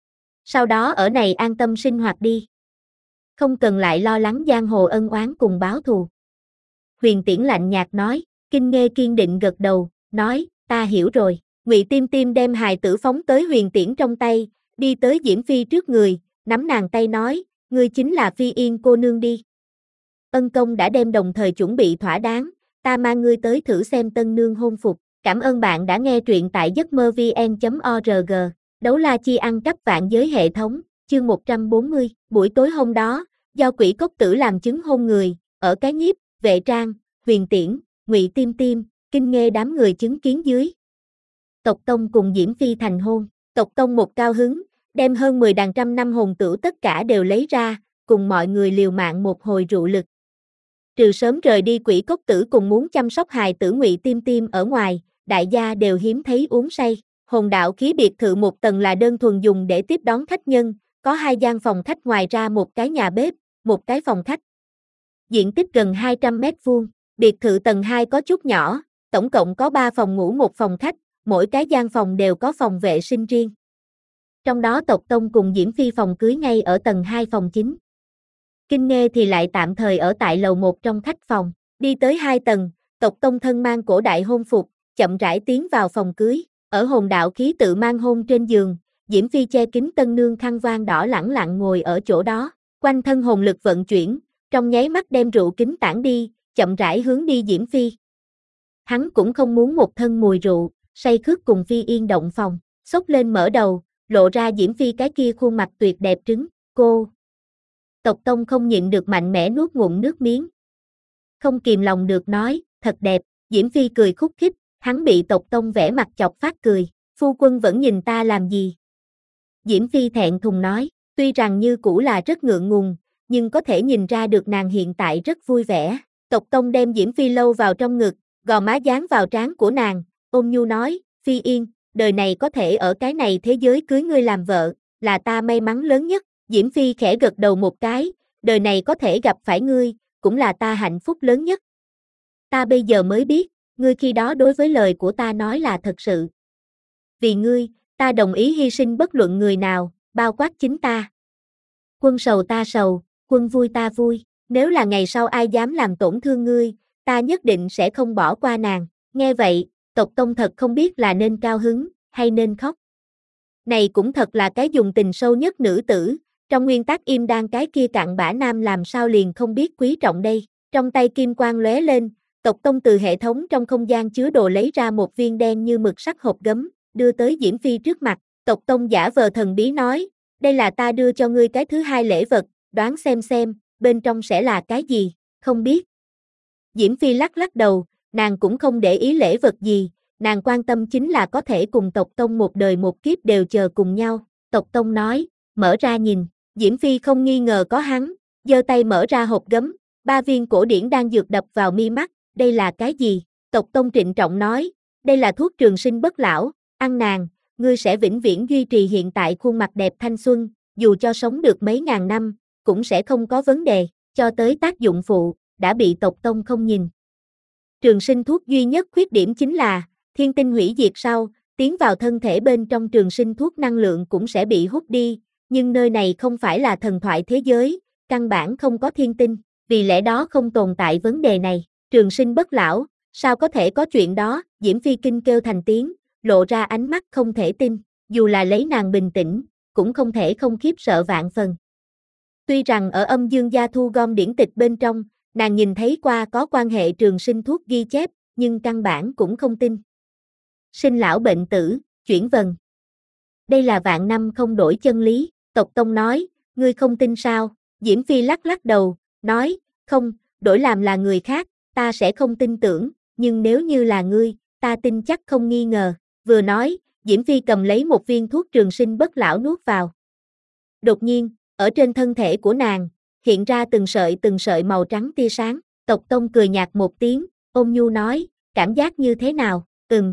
Speaker 1: Sau đó ở này an tâm sinh hoạt đi. Không cần lại lo lắng giang hồ ân oán cùng báo thù. Huyền Tiễn lạnh nhạt nói, Kinh Nghê kiên định gật đầu, nói, ta hiểu rồi. Ngụy Tiêm Tiêm đem hài tử phóng tới Huyền Tiễn trong tay, đi tới Diễm Phi trước người, nắm nàng tay nói, ngươi chính là Phi Yên cô nương đi. Ân công đã đem đồng thời chuẩn bị thỏa đáng, ta mang ngươi tới thử xem tân nương hôn phục. Cảm ơn bạn đã nghe truyện tại giấc mơ vn chấm org. Đấu la chi ăn cắp vạn giới hệ thống, chương một trăm bốn mươi, buổi tối hôm đó, do Quỷ Cốc Tử làm chứng hôn người, ở Cái Nhiếp, Vệ Trang, Huyền Tiễn, Ngụy Tiêm Tiêm, Kinh Nghê đám người chứng kiến dưới. Tộc tông cùng Diễm Phi thành hôn, tộc tông một cao hứng, đem hơn mười đàn trăm năm hồn tử tất cả đều lấy ra, cùng mọi người liều mạng một hồi rượu lực. Trừ sớm rời đi Quỷ Cốc Tử cùng muốn chăm sóc hài tử Ngụy Tiêm Tiêm ở ngoài, đại gia đều hiếm thấy uống say. Hồn đạo khí biệt thự một tầng là đơn thuần dùng để tiếp đón khách nhân, có hai gian phòng khách ngoài ra một cái nhà bếp, một cái phòng khách. Diện tích gần hai trăm mét vuông, biệt thự tầng hai có chút nhỏ, tổng cộng có ba phòng ngủ một phòng khách, mỗi cái gian phòng đều có phòng vệ sinh riêng. Trong đó tộc tông cùng Diễm Phi phòng cưới ngay ở tầng hai phòng chính. Kinh Nghê thì lại tạm thời ở tại lầu một trong khách phòng, đi tới hai tầng, tộc tông thân mang cổ đại hôn phục, chậm rãi tiến vào phòng cưới. Ở hồn đạo khí tự mang hôn trên giường, Diễm Phi che kín tân nương khăn voan đỏ lẳng lặng ngồi ở chỗ đó, quanh thân hồn lực vận chuyển, trong nháy mắt đem rượu kính tản đi, chậm rãi hướng đi Diễm Phi. Hắn cũng không muốn một thân mùi rượu, say khướt cùng Phi Yên động phòng, xốc lên mở đầu, lộ ra Diễm Phi cái kia khuôn mặt tuyệt đẹp trứng, cô. Tộc Tông không nhịn được mạnh mẽ nuốt ngụm nước miếng. Không kìm lòng được nói, thật đẹp, Diễm Phi cười khúc khích, hắn bị Tộc Tông vẽ mặt chọc phát cười, phu quân vẫn nhìn ta làm gì? Diễm Phi thẹn thùng nói, tuy rằng như cũ là rất ngượng ngùng, nhưng có thể nhìn ra được nàng hiện tại rất vui vẻ. Tộc Tông đem Diễm Phi lâu vào trong ngực, gò má dán vào trán của nàng, ôn nhu nói, Phi Yên, đời này có thể ở cái này thế giới cưới ngươi làm vợ, là ta may mắn lớn nhất. Diễm Phi khẽ gật đầu một cái, đời này có thể gặp phải ngươi, cũng là ta hạnh phúc lớn nhất. Ta bây giờ mới biết, ngươi khi đó đối với lời của ta nói là thật sự. Vì ngươi, ta đồng ý hy sinh bất luận người nào, bao quát chính ta. Quân sầu ta sầu, quân vui ta vui, nếu là ngày sau ai dám làm tổn thương ngươi, ta nhất định sẽ không bỏ qua nàng. Nghe vậy, Tộc Tông thật không biết là nên cao hứng, hay nên khóc. Này cũng thật là cái dùng tình sâu nhất nữ tử, trong nguyên tắc im đang cái kia cặn bã nam làm sao liền không biết quý trọng đây. Trong tay kim quang lóe lên, Tộc Tông từ hệ thống trong không gian chứa đồ lấy ra một viên đen như mực sắc hộp gấm, đưa tới Diễm Phi trước mặt. Tộc Tông giả vờ thần bí nói, đây là ta đưa cho ngươi cái thứ hai lễ vật, đoán xem xem, bên trong sẽ là cái gì, không biết. Diễm Phi lắc lắc đầu, nàng cũng không để ý lễ vật gì, nàng quan tâm chính là có thể cùng Tộc Tông một đời một kiếp đều chờ cùng nhau. Tộc Tông nói, mở ra nhìn, Diễm Phi không nghi ngờ có hắn, giơ tay mở ra hộp gấm, ba viên cổ điển đang dược đập vào mi mắt, đây là cái gì? Tộc Tông trịnh trọng nói, đây là thuốc trường sinh bất lão, ăn nàng, ngươi sẽ vĩnh viễn duy trì hiện tại khuôn mặt đẹp thanh xuân, dù cho sống được mấy ngàn năm, cũng sẽ không có vấn đề, cho tới tác dụng phụ, đã bị Tộc Tông không nhìn. Trường sinh thuốc duy nhất khuyết điểm chính là, thiên tinh hủy diệt sau, tiến vào thân thể bên trong trường sinh thuốc năng lượng cũng sẽ bị hút đi, nhưng nơi này không phải là thần thoại thế giới, căn bản không có thiên tinh, vì lẽ đó không tồn tại vấn đề này. Trường sinh bất lão, sao có thể có chuyện đó? Diễm Phi kinh kêu thành tiếng, lộ ra ánh mắt không thể tin, dù là lấy nàng bình tĩnh, cũng không thể không khiếp sợ vạn phần. Tuy rằng ở âm dương gia thu gom điển tịch bên trong, nàng nhìn thấy qua có quan hệ trường sinh thuốc ghi chép, nhưng căn bản cũng không tin. Sinh lão bệnh tử, chuyển vần. Đây là vạn năm không đổi chân lý, Tộc Tông nói, ngươi không tin sao? Diễm Phi lắc lắc đầu, nói, không, đổi làm là người khác, ta sẽ không tin tưởng, nhưng nếu như là ngươi, ta tin chắc không nghi ngờ. Vừa nói, Diễm Phi cầm lấy một viên thuốc trường sinh bất lão nuốt vào. Đột nhiên, ở trên thân thể của nàng, hiện ra từng sợi từng sợi màu trắng tia sáng. Tộc Tông cười nhạt một tiếng, ôn nhu nói, cảm giác như thế nào? Ừm.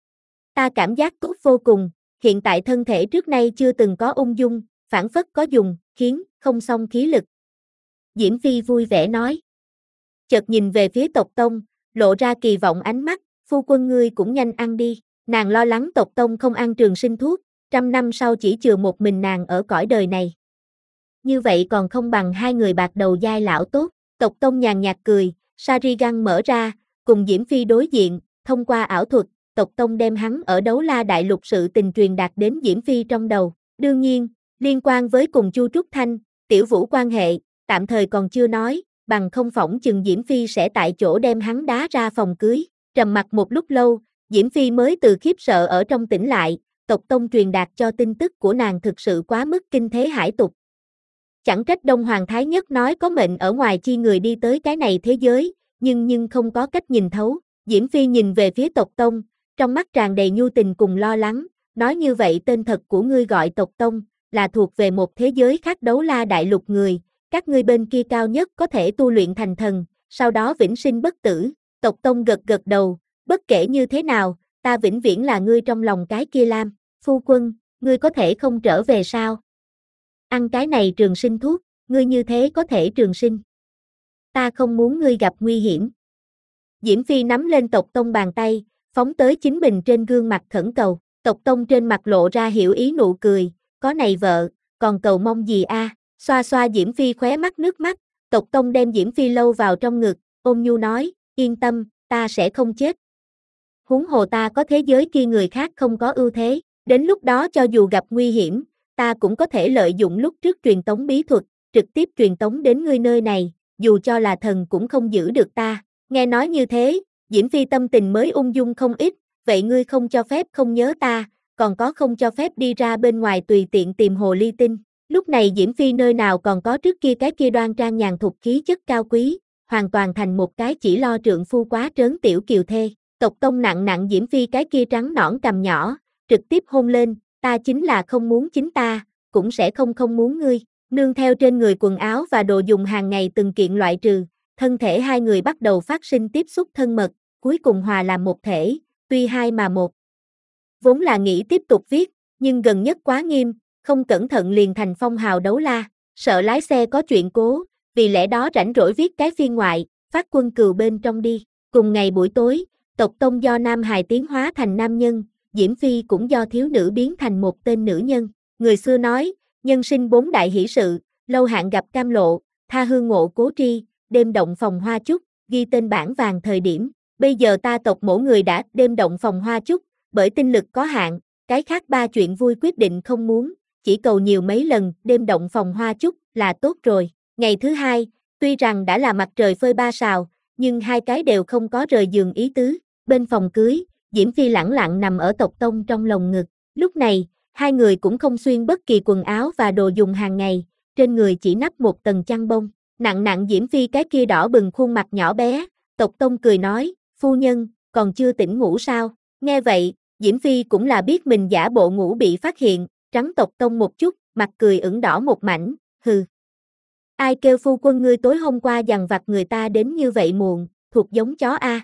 Speaker 1: Ta cảm giác tốt vô cùng, hiện tại thân thể trước nay chưa từng có ung dung, phản phất có dùng, khiến, không song khí lực. Diễm Phi vui vẻ nói. Chợt nhìn về phía Tộc Tông, lộ ra kỳ vọng ánh mắt, phu quân ngươi cũng nhanh ăn đi. Nàng lo lắng Tộc Tông không ăn trường sinh thuốc, trăm năm sau chỉ chừa một mình nàng ở cõi đời này. Như vậy còn không bằng hai người bạc đầu giai lão tốt. Tộc Tông nhàn nhạt cười, Sharingan mở ra, cùng Diễm Phi đối diện, thông qua ảo thuật, Tộc Tông đem hắn ở Đấu La Đại Lục sự tình truyền đạt đến Diễm Phi trong đầu. Đương nhiên, liên quan với cùng Chu Trúc Thanh, Tiểu Vũ quan hệ, tạm thời còn chưa nói, bằng không phỏng chừng Diễm Phi sẽ tại chỗ đem hắn đá ra phòng cưới. Trầm mặc một lúc lâu, Diễm Phi mới từ khiếp sợ ở trong tỉnh lại, Tộc Tông truyền đạt cho tin tức của nàng thực sự quá mức kinh thế hải tục. Chẳng trách Đông Hoàng Thái Nhất nói có mệnh ở ngoài chi người đi tới cái này thế giới, nhưng nhưng không có cách nhìn thấu. Diễm Phi nhìn về phía Tộc Tông, trong mắt tràn đầy nhu tình cùng lo lắng, nói như vậy tên thật của ngươi gọi Tộc Tông, là thuộc về một thế giới khác Đấu La Đại Lục người, các ngươi bên kia cao nhất có thể tu luyện thành thần, sau đó vĩnh sinh bất tử. Tộc Tông gật gật đầu, bất kể như thế nào, ta vĩnh viễn là ngươi trong lòng cái kia lam, phu quân, ngươi có thể không trở về sao? Ăn cái này trường sinh thuốc, ngươi như thế có thể trường sinh. Ta không muốn ngươi gặp nguy hiểm. Diễm Phi nắm lên Tộc Tông bàn tay, phóng tới chính mình trên gương mặt khẩn cầu. Tộc Tông trên mặt lộ ra hiểu ý nụ cười, có này vợ, còn cầu mong gì a? À? Xoa xoa Diễm Phi khóe mắt nước mắt, Tộc Tông đem Diễm Phi lâu vào trong ngực, ôn nhu nói, yên tâm, ta sẽ không chết. Huống hồ ta có thế giới kia người khác không có ưu thế, đến lúc đó cho dù gặp nguy hiểm, ta cũng có thể lợi dụng lúc trước truyền tống bí thuật, trực tiếp truyền tống đến ngươi nơi này, dù cho là thần cũng không giữ được ta. Nghe nói như thế, Diễm Phi tâm tình mới ung dung không ít, vậy ngươi không cho phép không nhớ ta, còn có không cho phép đi ra bên ngoài tùy tiện tìm hồ ly tinh. Lúc này Diễm Phi nơi nào còn có trước kia cái kia đoan trang nhàn thục khí chất cao quý, hoàn toàn thành một cái chỉ lo trượng phu quá trớn tiểu kiều thê. Tộc Tông nặng nặng Diễm Phi cái kia trắng nõn cằm nhỏ, trực tiếp hôn lên, ta chính là không muốn chính ta, cũng sẽ không không muốn ngươi. Nương theo trên người quần áo và đồ dùng hàng ngày từng kiện loại trừ, thân thể hai người bắt đầu phát sinh tiếp xúc thân mật, cuối cùng hòa làm một thể, tuy hai mà một. Vốn là nghĩ tiếp tục viết, nhưng gần nhất quá nghiêm, không cẩn thận liền thành phong hào đấu la, sợ lái xe có chuyện cố, vì lẽ đó rảnh rỗi viết cái phiên ngoại, phát quân cừu bên trong đi. Cùng ngày buổi tối, Tộc Tông do nam hài tiến hóa thành nam nhân, Diễm Phi cũng do thiếu nữ biến thành một tên nữ nhân. Người xưa nói, nhân sinh bốn đại hỷ sự, lâu hạn gặp cam lộ, tha hương ngộ cố tri, đêm động phòng hoa chúc, ghi tên bảng vàng thời điểm. Bây giờ ta tộc mỗi người đã đêm động phòng hoa chúc, bởi tinh lực có hạn, cái khác ba chuyện vui quyết định không muốn, chỉ cầu nhiều mấy lần đêm động phòng hoa chúc là tốt rồi. Ngày thứ hai, tuy rằng đã là mặt trời phơi ba sào, nhưng hai cái đều không có rời giường ý tứ. Bên phòng cưới, Diễm Phi lẳng lặng nằm ở Tộc Tông trong lồng ngực. Lúc này, hai người cũng không xuyên bất kỳ quần áo và đồ dùng hàng ngày, trên người chỉ nắp một tầng chăn bông. Nặng nặng Diễm Phi cái kia đỏ bừng khuôn mặt nhỏ bé, Tộc Tông cười nói, phu nhân, còn chưa tỉnh ngủ sao? Nghe vậy, Diễm Phi cũng là biết mình giả bộ ngủ bị phát hiện, trắng Tộc Tông một chút, mặt cười ửng đỏ một mảnh, hừ. Ai kêu phu quân ngươi tối hôm qua dằn vặt người ta đến như vậy muộn, thuộc giống chó a.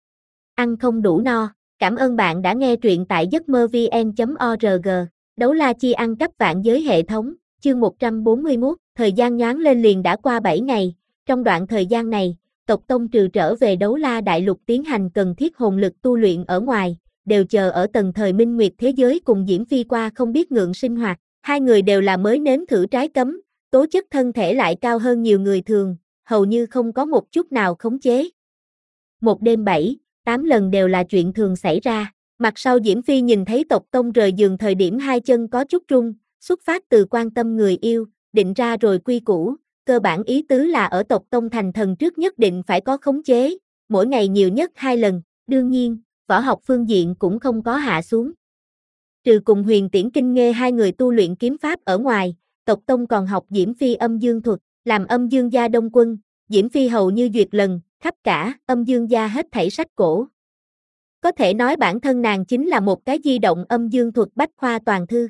Speaker 1: Ăn không đủ no. Cảm ơn bạn đã nghe truyện tại giấc mơ vn chấm org. Đấu la chi ăn cắp vạn giới hệ thống, chương một trăm bốn mươi mốt, thời gian nhoáng lên liền đã qua bảy ngày, trong đoạn thời gian này, Tộc Tông trừ trở về đấu la đại lục tiến hành cần thiết hồn lực tu luyện ở ngoài, đều chờ ở tầng thời minh nguyệt thế giới cùng Diễm Phi qua không biết ngượng sinh hoạt, hai người đều là mới nếm thử trái cấm, tố chất thân thể lại cao hơn nhiều người thường, hầu như không có một chút nào khống chế. Một đêm bảy, tám lần đều là chuyện thường xảy ra. Mặt sau Diễm Phi nhìn thấy Tộc Tông rời giường thời điểm hai chân có chút rung, xuất phát từ quan tâm người yêu, định ra rồi quy củ, cơ bản ý tứ là ở Tộc Tông thành thần trước nhất định phải có khống chế, mỗi ngày nhiều nhất hai lần, đương nhiên, võ học phương diện cũng không có hạ xuống. Trừ cùng Huyền Tiễn Kinh Nghê hai người tu luyện kiếm pháp ở ngoài, Tộc Tông còn học Diễm Phi âm dương thuật, làm âm dương gia đông quân, Diễm Phi hầu như duyệt lần, khắp cả, âm dương gia hết thảy sách cổ. Có thể nói bản thân nàng chính là một cái di động âm dương thuật bách khoa toàn thư.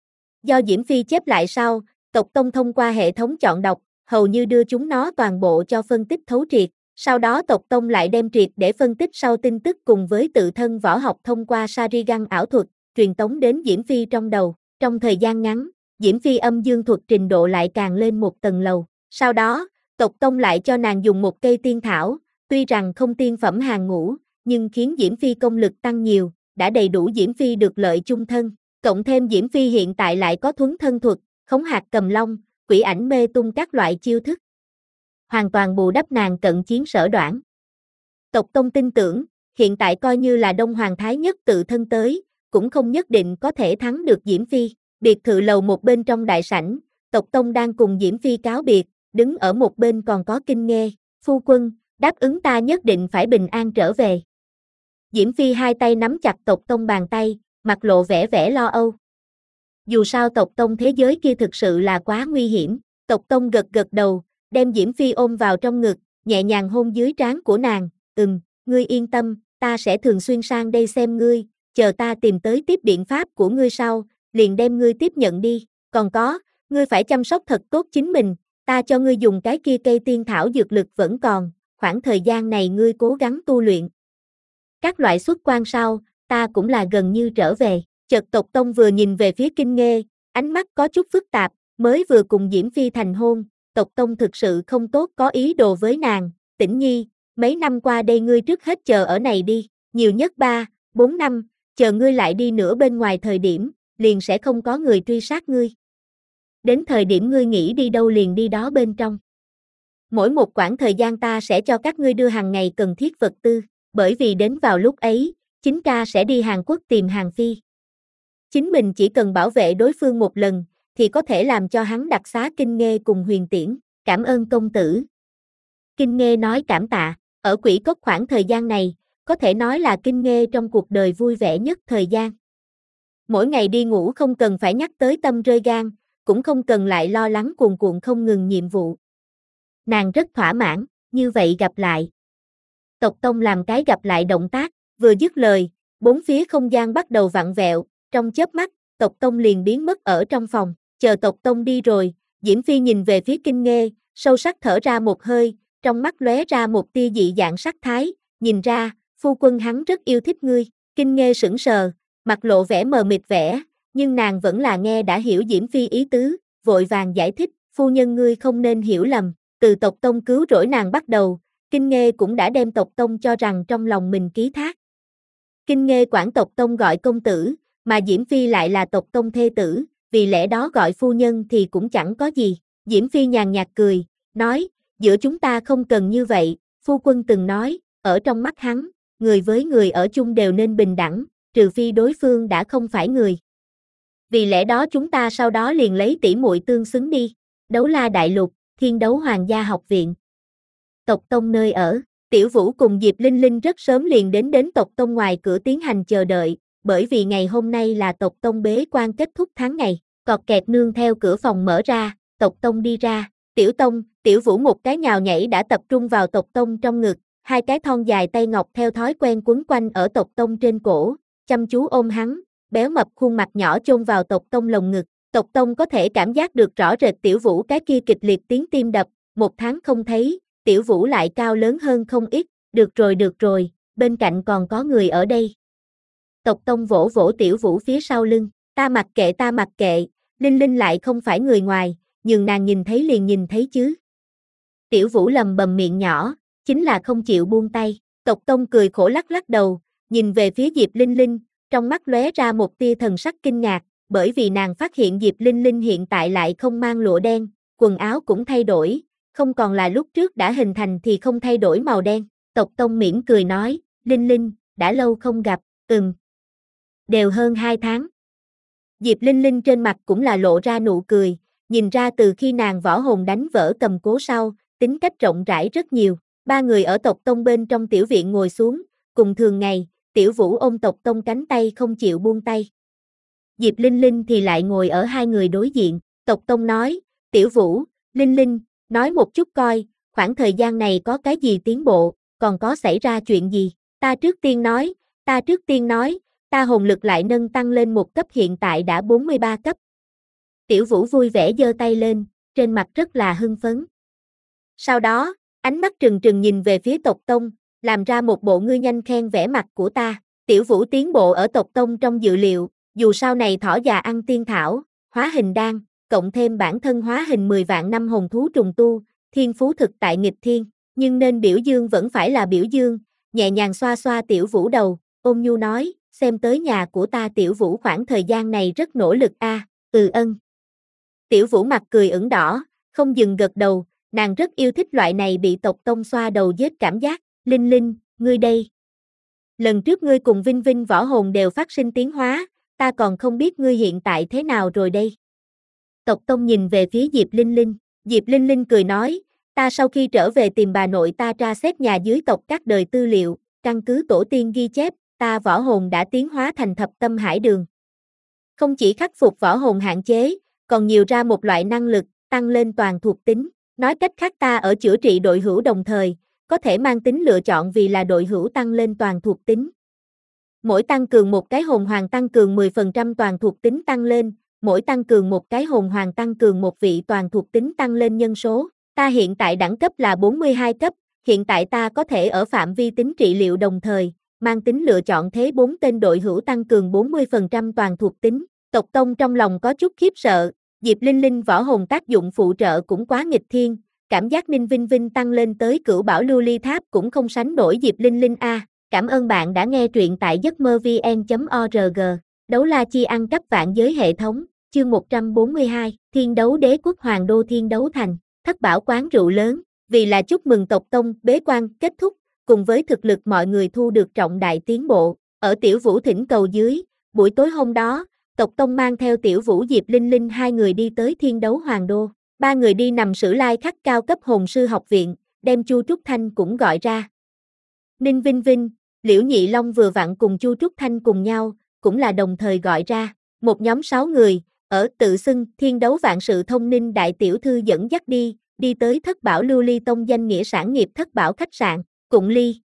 Speaker 1: Do Diễm Phi chép lại sau, Tộc Tông thông qua hệ thống chọn đọc, hầu như đưa chúng nó toàn bộ cho phân tích thấu triệt, sau đó Tộc Tông lại đem triệt để phân tích sau tin tức cùng với tự thân võ học thông qua Sharingan ảo thuật, truyền tống đến Diễm Phi trong đầu. Trong thời gian ngắn, Diễm Phi âm dương thuật trình độ lại càng lên một tầng lầu. Sau đó, Tộc Tông lại cho nàng dùng một cây tiên thảo, tuy rằng không tiên phẩm hàng ngũ, nhưng khiến Diễm Phi công lực tăng nhiều, đã đầy đủ Diễm Phi được lợi chung thân. Cộng thêm Diễm Phi hiện tại lại có thuấn thân thuật, khống hạt cầm long, quỷ ảnh mê tung các loại chiêu thức. Hoàn toàn bù đắp nàng cận chiến sở đoản. Tộc Tông tin tưởng, hiện tại coi như là Đông Hoàng Thái Nhất tự thân tới, cũng không nhất định có thể thắng được Diễm Phi. Biệt thự lầu một bên trong đại sảnh, Tộc Tông đang cùng Diễm Phi cáo biệt, đứng ở một bên còn có Kinh Nghê, phu quân, đáp ứng ta nhất định phải bình an trở về. Diễm Phi hai tay nắm chặt Tộc Tông bàn tay, mặt lộ vẻ vẻ lo âu. Dù sao Tộc Tông thế giới kia thực sự là quá nguy hiểm, Tộc Tông gật gật đầu, đem Diễm Phi ôm vào trong ngực, nhẹ nhàng hôn dưới trán của nàng, ừm, ngươi yên tâm, ta sẽ thường xuyên sang đây xem ngươi, chờ ta tìm tới tiếp biện pháp của ngươi sau, liền đem ngươi tiếp nhận đi, còn có, ngươi phải chăm sóc thật tốt chính mình, ta cho ngươi dùng cái kia cây tiên thảo dược lực vẫn còn, khoảng thời gian này ngươi cố gắng tu luyện. Các loại xuất quan sau, ta cũng là gần như trở về, chợt Tộc Tông vừa nhìn về phía Kinh Nghê, ánh mắt có chút phức tạp, mới vừa cùng Diễm Phi thành hôn, Tộc Tông thực sự không tốt có ý đồ với nàng, Tĩnh Nhi, mấy năm qua đây ngươi trước hết chờ ở này đi, nhiều nhất ba, bốn năm, chờ ngươi lại đi nữa bên ngoài thời điểm, liền sẽ không có người truy sát ngươi. Đến thời điểm ngươi nghĩ đi đâu liền đi đó bên trong. Mỗi một quãng thời gian ta sẽ cho các ngươi đưa hàng ngày cần thiết vật tư, bởi vì đến vào lúc ấy, chính ca sẽ đi Hàn Quốc tìm Hàn Phi. Chính mình chỉ cần bảo vệ đối phương một lần, thì có thể làm cho hắn đặc xá Kinh Nghê cùng Huyền Tiễn, cảm ơn công tử. Kinh Nghê nói cảm tạ, ở Quỷ Cốc khoảng thời gian này, có thể nói là Kinh Nghê trong cuộc đời vui vẻ nhất thời gian. Mỗi ngày đi ngủ không cần phải nhắc tới tâm rơi gan, cũng không cần lại lo lắng cuồn cuộn không ngừng nhiệm vụ. Nàng rất thỏa mãn, như vậy gặp lại. Tộc Tông làm cái gặp lại động tác, vừa dứt lời, bốn phía không gian bắt đầu vặn vẹo, trong chớp mắt, Tộc Tông liền biến mất ở trong phòng, chờ Tộc Tông đi rồi, Diễm Phi nhìn về phía Kinh Nghê, sâu sắc thở ra một hơi, trong mắt lóe ra một tia dị dạng sắc thái, nhìn ra, phu quân hắn rất yêu thích ngươi. Kinh Nghê sững sờ, mặt lộ vẻ mờ mịt vẻ, nhưng nàng vẫn là nghe đã hiểu Diễm Phi ý tứ, vội vàng giải thích, phu nhân ngươi không nên hiểu lầm, từ Tộc Tông cứu rỗi nàng bắt đầu, Kinh Nghê cũng đã đem Tộc Tông cho rằng trong lòng mình ký thác. Kinh Nghê quản Tộc Tông gọi công tử, mà Diễm Phi lại là Tộc Tông thê tử, vì lẽ đó gọi phu nhân thì cũng chẳng có gì. Diễm Phi nhàn nhạt cười, nói, giữa chúng ta không cần như vậy, phu quân từng nói, ở trong mắt hắn, người với người ở chung đều nên bình đẳng, trừ phi đối phương đã không phải người. Vì lẽ đó chúng ta sau đó liền lấy tỷ muội tương xứng đi. Đấu La Đại Lục, Thiên Đấu Hoàng gia học viện. Tộc Tông nơi ở, Tiểu Vũ cùng Diệp Linh Linh rất sớm liền đến đến Tộc Tông ngoài cửa tiến hành chờ đợi, bởi vì ngày hôm nay là Tộc Tông bế quan kết thúc tháng ngày, cọt kẹt nương theo cửa phòng mở ra, Tộc Tông đi ra, Tiểu Tông, Tiểu Vũ một cái nhào nhảy đã tập trung vào Tộc Tông trong ngực, hai cái thon dài tay ngọc theo thói quen quấn quanh ở Tộc Tông trên cổ, chăm chú ôm hắn, béo mập khuôn mặt nhỏ chôn vào Tộc Tông lồng ngực, Tộc Tông có thể cảm giác được rõ rệt Tiểu Vũ cái kia kịch liệt tiếng tim đập, một tháng không thấy, Tiểu Vũ lại cao lớn hơn không ít, được rồi được rồi, bên cạnh còn có người ở đây. Tộc Tông vỗ vỗ Tiểu Vũ phía sau lưng, ta mặc kệ ta mặc kệ, Linh Linh lại không phải người ngoài, nhưng nàng nhìn thấy liền nhìn thấy chứ. Tiểu Vũ lầm bầm miệng nhỏ, chính là không chịu buông tay, Tộc Tông cười khổ lắc lắc đầu, nhìn về phía Diệp Linh Linh, trong mắt lóe ra một tia thần sắc kinh ngạc, bởi vì nàng phát hiện Diệp Linh Linh hiện tại lại không mang lụa đen, quần áo cũng thay đổi, không còn là lúc trước đã hình thành thì không thay đổi màu đen. Tộc Tông mỉm cười nói, Linh Linh, đã lâu không gặp, ừm. Đều hơn hai tháng. Diệp Linh Linh trên mặt cũng là lộ ra nụ cười, nhìn ra từ khi nàng võ hồn đánh vỡ cầm cố sau, tính cách rộng rãi rất nhiều. Ba người ở Tộc Tông bên trong tiểu viện ngồi xuống, cùng thường ngày, Tiểu Vũ ôm Tộc Tông cánh tay không chịu buông tay. Diệp Linh Linh thì lại ngồi ở hai người đối diện, Tộc Tông nói, Tiểu Vũ, Linh Linh, nói một chút coi, khoảng thời gian này có cái gì tiến bộ, còn có xảy ra chuyện gì, ta trước tiên nói, ta trước tiên nói, ta hồn lực lại nâng tăng lên một cấp hiện tại đã bốn mươi ba cấp. Tiểu Vũ vui vẻ giơ tay lên, trên mặt rất là hưng phấn. Sau đó, ánh mắt trừng trừng nhìn về phía Tộc Tông, làm ra một bộ ngươi nhanh khen vẻ mặt của ta. Tiểu Vũ tiến bộ ở Tộc Tông trong dự liệu, dù sau này thỏ già ăn tiên thảo, hóa hình đan, cộng thêm bản thân hóa hình mười vạn năm hồn thú trùng tu, thiên phú thực tại nghịch thiên, nhưng nên biểu dương vẫn phải là biểu dương, nhẹ nhàng xoa xoa Tiểu Vũ đầu, ôn nhu nói, xem tới nhà của ta Tiểu Vũ khoảng thời gian này rất nỗ lực a, à, ừ ân. Tiểu Vũ mặt cười ửng đỏ, không dừng gật đầu, nàng rất yêu thích loại này bị Tộc Tông xoa đầu giết cảm giác, Linh Linh, ngươi đây. Lần trước ngươi cùng Vinh Vinh võ hồn đều phát sinh tiến hóa, ta còn không biết ngươi hiện tại thế nào rồi đây. Tộc Tông nhìn về phía Diệp Linh Linh, Diệp Linh Linh cười nói, ta sau khi trở về tìm bà nội ta tra xét nhà dưới tộc các đời tư liệu, căn cứ tổ tiên ghi chép, ta võ hồn đã tiến hóa thành thập tâm hải đường. Không chỉ khắc phục võ hồn hạn chế, còn nhiều ra một loại năng lực, tăng lên toàn thuộc tính, nói cách khác ta ở chữa trị đội hữu đồng thời, có thể mang tính lựa chọn vì là đội hữu tăng lên toàn thuộc tính. Mỗi tăng cường một cái hồn hoàng tăng cường mười phần trăm toàn thuộc tính tăng lên, mỗi tăng cường một cái hồn hoàng tăng cường một vị toàn thuộc tính tăng lên nhân số. Ta hiện tại đẳng cấp là bốn mươi hai cấp, hiện tại ta có thể ở phạm vi tính trị liệu đồng thời, mang tính lựa chọn thế bốn tên đội hữu tăng cường bốn mươi phần trăm toàn thuộc tính. Tộc Tông trong lòng có chút khiếp sợ, Diệp Linh Linh võ hồn tác dụng phụ trợ cũng quá nghịch thiên, cảm giác Ninh Vinh Vinh tăng lên tới cửu bảo lưu ly tháp cũng không sánh nổi Diệp Linh Linh a. Cảm ơn bạn đã nghe truyện tại giấc mơ vn chấm org. Đấu la chi ăn cắp vạn giới hệ thống, chương một trăm bốn mươi hai, Thiên Đấu Đế Quốc Hoàng Đô Thiên Đấu Thành, thất bảo quán rượu lớn, vì là chúc mừng Tộc Tông bế quan kết thúc, cùng với thực lực mọi người thu được trọng đại tiến bộ, ở Tiểu Vũ thỉnh cầu dưới, buổi tối hôm đó, Tộc Tông mang theo Tiểu Vũ Diệp Linh Linh hai người đi tới Thiên Đấu Hoàng Đô, ba người đi nằm Sử Lai Khắc cao cấp hồn sư học viện, đem Chu Trúc Thanh cũng gọi ra. Ninh Vinh Vinh, Liễu Nhị Long vừa vặn cùng Chu Trúc Thanh cùng nhau, cũng là đồng thời gọi ra, một nhóm sáu người, ở tự xưng thiên đấu vạn sự thông Ninh đại tiểu thư dẫn dắt đi, đi tới Thất Bảo Lưu Ly Tông danh nghĩa sản nghiệp Thất Bảo khách sạn, Cụng Ly.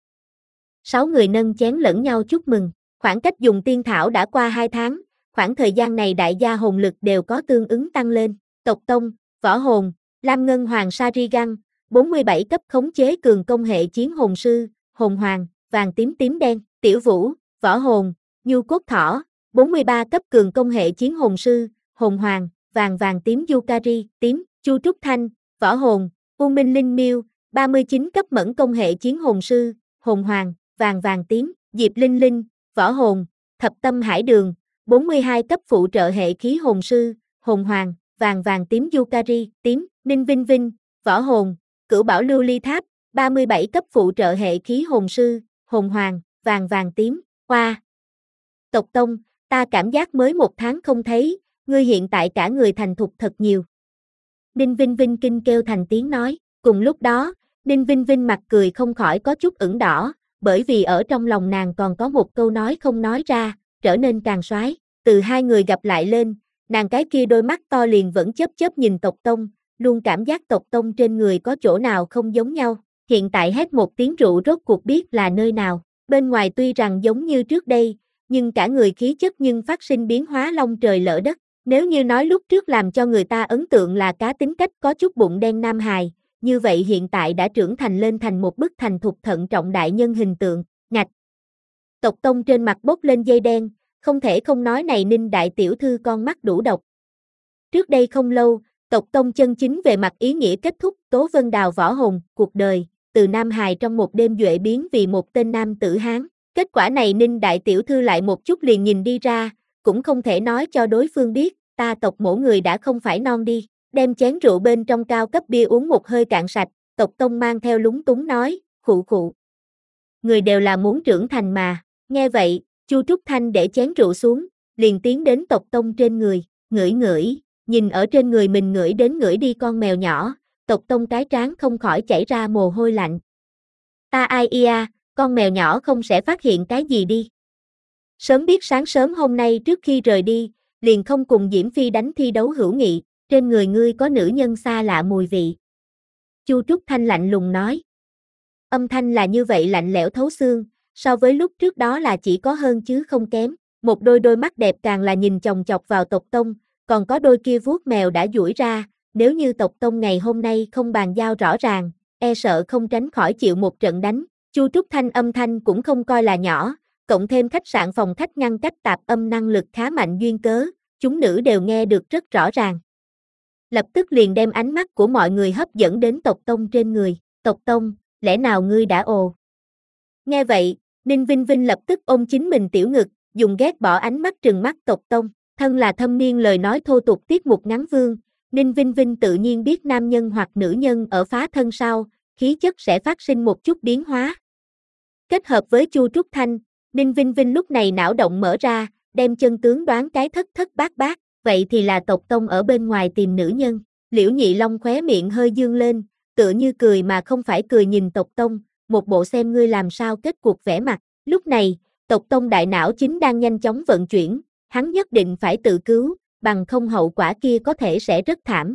Speaker 1: Sáu người nâng chén lẫn nhau chúc mừng, khoảng cách dùng tiên thảo đã qua hai tháng, khoảng thời gian này đại gia hồn lực đều có tương ứng tăng lên, tộc tông, võ hồn, Lam Ngân Hoàng Sarigan, bốn mươi bảy cấp khống chế cường công hệ chiến hồn sư, hồn hoàng, vàng tím tím đen, tiểu vũ, võ hồn, nhu cốt thỏ, bốn mươi ba cấp cường công hệ chiến hồn sư, hồn hoàng, vàng vàng tím Yukari, tím, Chu Trúc Thanh, võ hồn, U Minh Linh Miêu, ba mươi chín cấp mẫn công hệ chiến hồn sư, hồn hoàng, vàng vàng tím, Diệp Linh Linh, võ hồn, thập tâm hải đường, bốn mươi hai cấp phụ trợ hệ khí hồn sư, hồn hoàng, vàng vàng tím Yukari, tím, Ninh Vinh Vinh, võ hồn, cửu bảo lưu ly tháp, ba mươi bảy cấp phụ trợ hệ khí hồn sư, hồn hoàng, vàng vàng tím, hoa. Tộc tông, ta cảm giác mới một tháng không thấy, ngươi hiện tại cả người thành thục thật nhiều. Ninh Vinh Vinh kinh kêu thành tiếng nói, cùng lúc đó, Ninh Vinh Vinh mặt cười không khỏi có chút ửng đỏ, bởi vì ở trong lòng nàng còn có một câu nói không nói ra, trở nên càng xoái. Từ hai người gặp lại lên, nàng cái kia đôi mắt to liền vẫn chớp chớp nhìn tộc tông, luôn cảm giác tộc tông trên người có chỗ nào không giống nhau. Hiện tại hét một tiếng rượu rốt cuộc biết là nơi nào, bên ngoài tuy rằng giống như trước đây, nhưng cả người khí chất nhưng phát sinh biến hóa long trời lỡ đất. Nếu như nói lúc trước làm cho người ta ấn tượng là cá tính cách có chút bụng đen nam hài, như vậy hiện tại đã trưởng thành lên thành một bức thành thục thận trọng đại nhân hình tượng, ngạch. Tộc tông trên mặt bốc lên dây đen, không thể không nói này Ninh đại tiểu thư con mắt đủ độc. Trước đây không lâu, tộc tông chân chính về mặt ý nghĩa kết thúc Tố Vân Đào võ hồn, cuộc đời, từ nam hài trong một đêm duệ biến vì một tên nam tử Hán. Kết quả này Ninh đại tiểu thư lại một chút liền nhìn đi ra, cũng không thể nói cho đối phương biết, ta tộc mỗi người đã không phải non đi, đem chén rượu bên trong cao cấp bia uống một hơi cạn sạch, tộc tông mang theo lúng túng nói, khụ khụ. Người đều là muốn trưởng thành mà, nghe vậy, Chu Trúc Thanh để chén rượu xuống, liền tiến đến tộc tông trên người, ngửi ngửi, nhìn ở trên người mình ngửi đến ngửi đi con mèo nhỏ, tộc tông cái trán không khỏi chảy ra mồ hôi lạnh. Ta ai ia, con mèo nhỏ không sẽ phát hiện cái gì đi. Sớm biết sáng sớm hôm nay trước khi rời đi, liền không cùng Diễm Phi đánh thi đấu hữu nghị, trên người ngươi có nữ nhân xa lạ mùi vị. Chu Trúc Thanh lạnh lùng nói. Âm thanh là như vậy lạnh lẽo thấu xương, so với lúc trước đó là chỉ có hơn chứ không kém, một đôi đôi mắt đẹp càng là nhìn chòng chọc vào tộc tông, còn có đôi kia vuốt mèo đã duỗi ra, nếu như tộc tông ngày hôm nay không bàn giao rõ ràng, e sợ không tránh khỏi chịu một trận đánh. Chu Trúc Thanh âm thanh cũng không coi là nhỏ, cộng thêm khách sạn phòng khách ngăn cách tạp âm năng lực khá mạnh duyên cớ, chúng nữ đều nghe được rất rõ ràng. Lập tức liền đem ánh mắt của mọi người hấp dẫn đến tộc tông trên người, tộc tông, lẽ nào ngươi đã ồ? Nghe vậy, Ninh Vinh Vinh lập tức ôm chính mình tiểu ngực, dùng ghét bỏ ánh mắt trừng mắt tộc tông, thân là thâm niên lời nói thô tục tiết mục ngắn vương, Ninh Vinh Vinh tự nhiên biết nam nhân hoặc nữ nhân ở phá thân sau, khí chất sẽ phát sinh một chút biến hóa. Kết hợp với Chu Trúc Thanh, Ninh Vinh Vinh lúc này não động mở ra, đem chân tướng đoán cái thất thất bát bát, vậy thì là tộc tông ở bên ngoài tìm nữ nhân. Liễu Nhị Long khóe miệng hơi dương lên, tựa như cười mà không phải cười nhìn tộc tông, một bộ xem ngươi làm sao kết cuộc vẻ mặt. Lúc này, tộc tông đại não chính đang nhanh chóng vận chuyển, hắn nhất định phải tự cứu, bằng không hậu quả kia có thể sẽ rất thảm.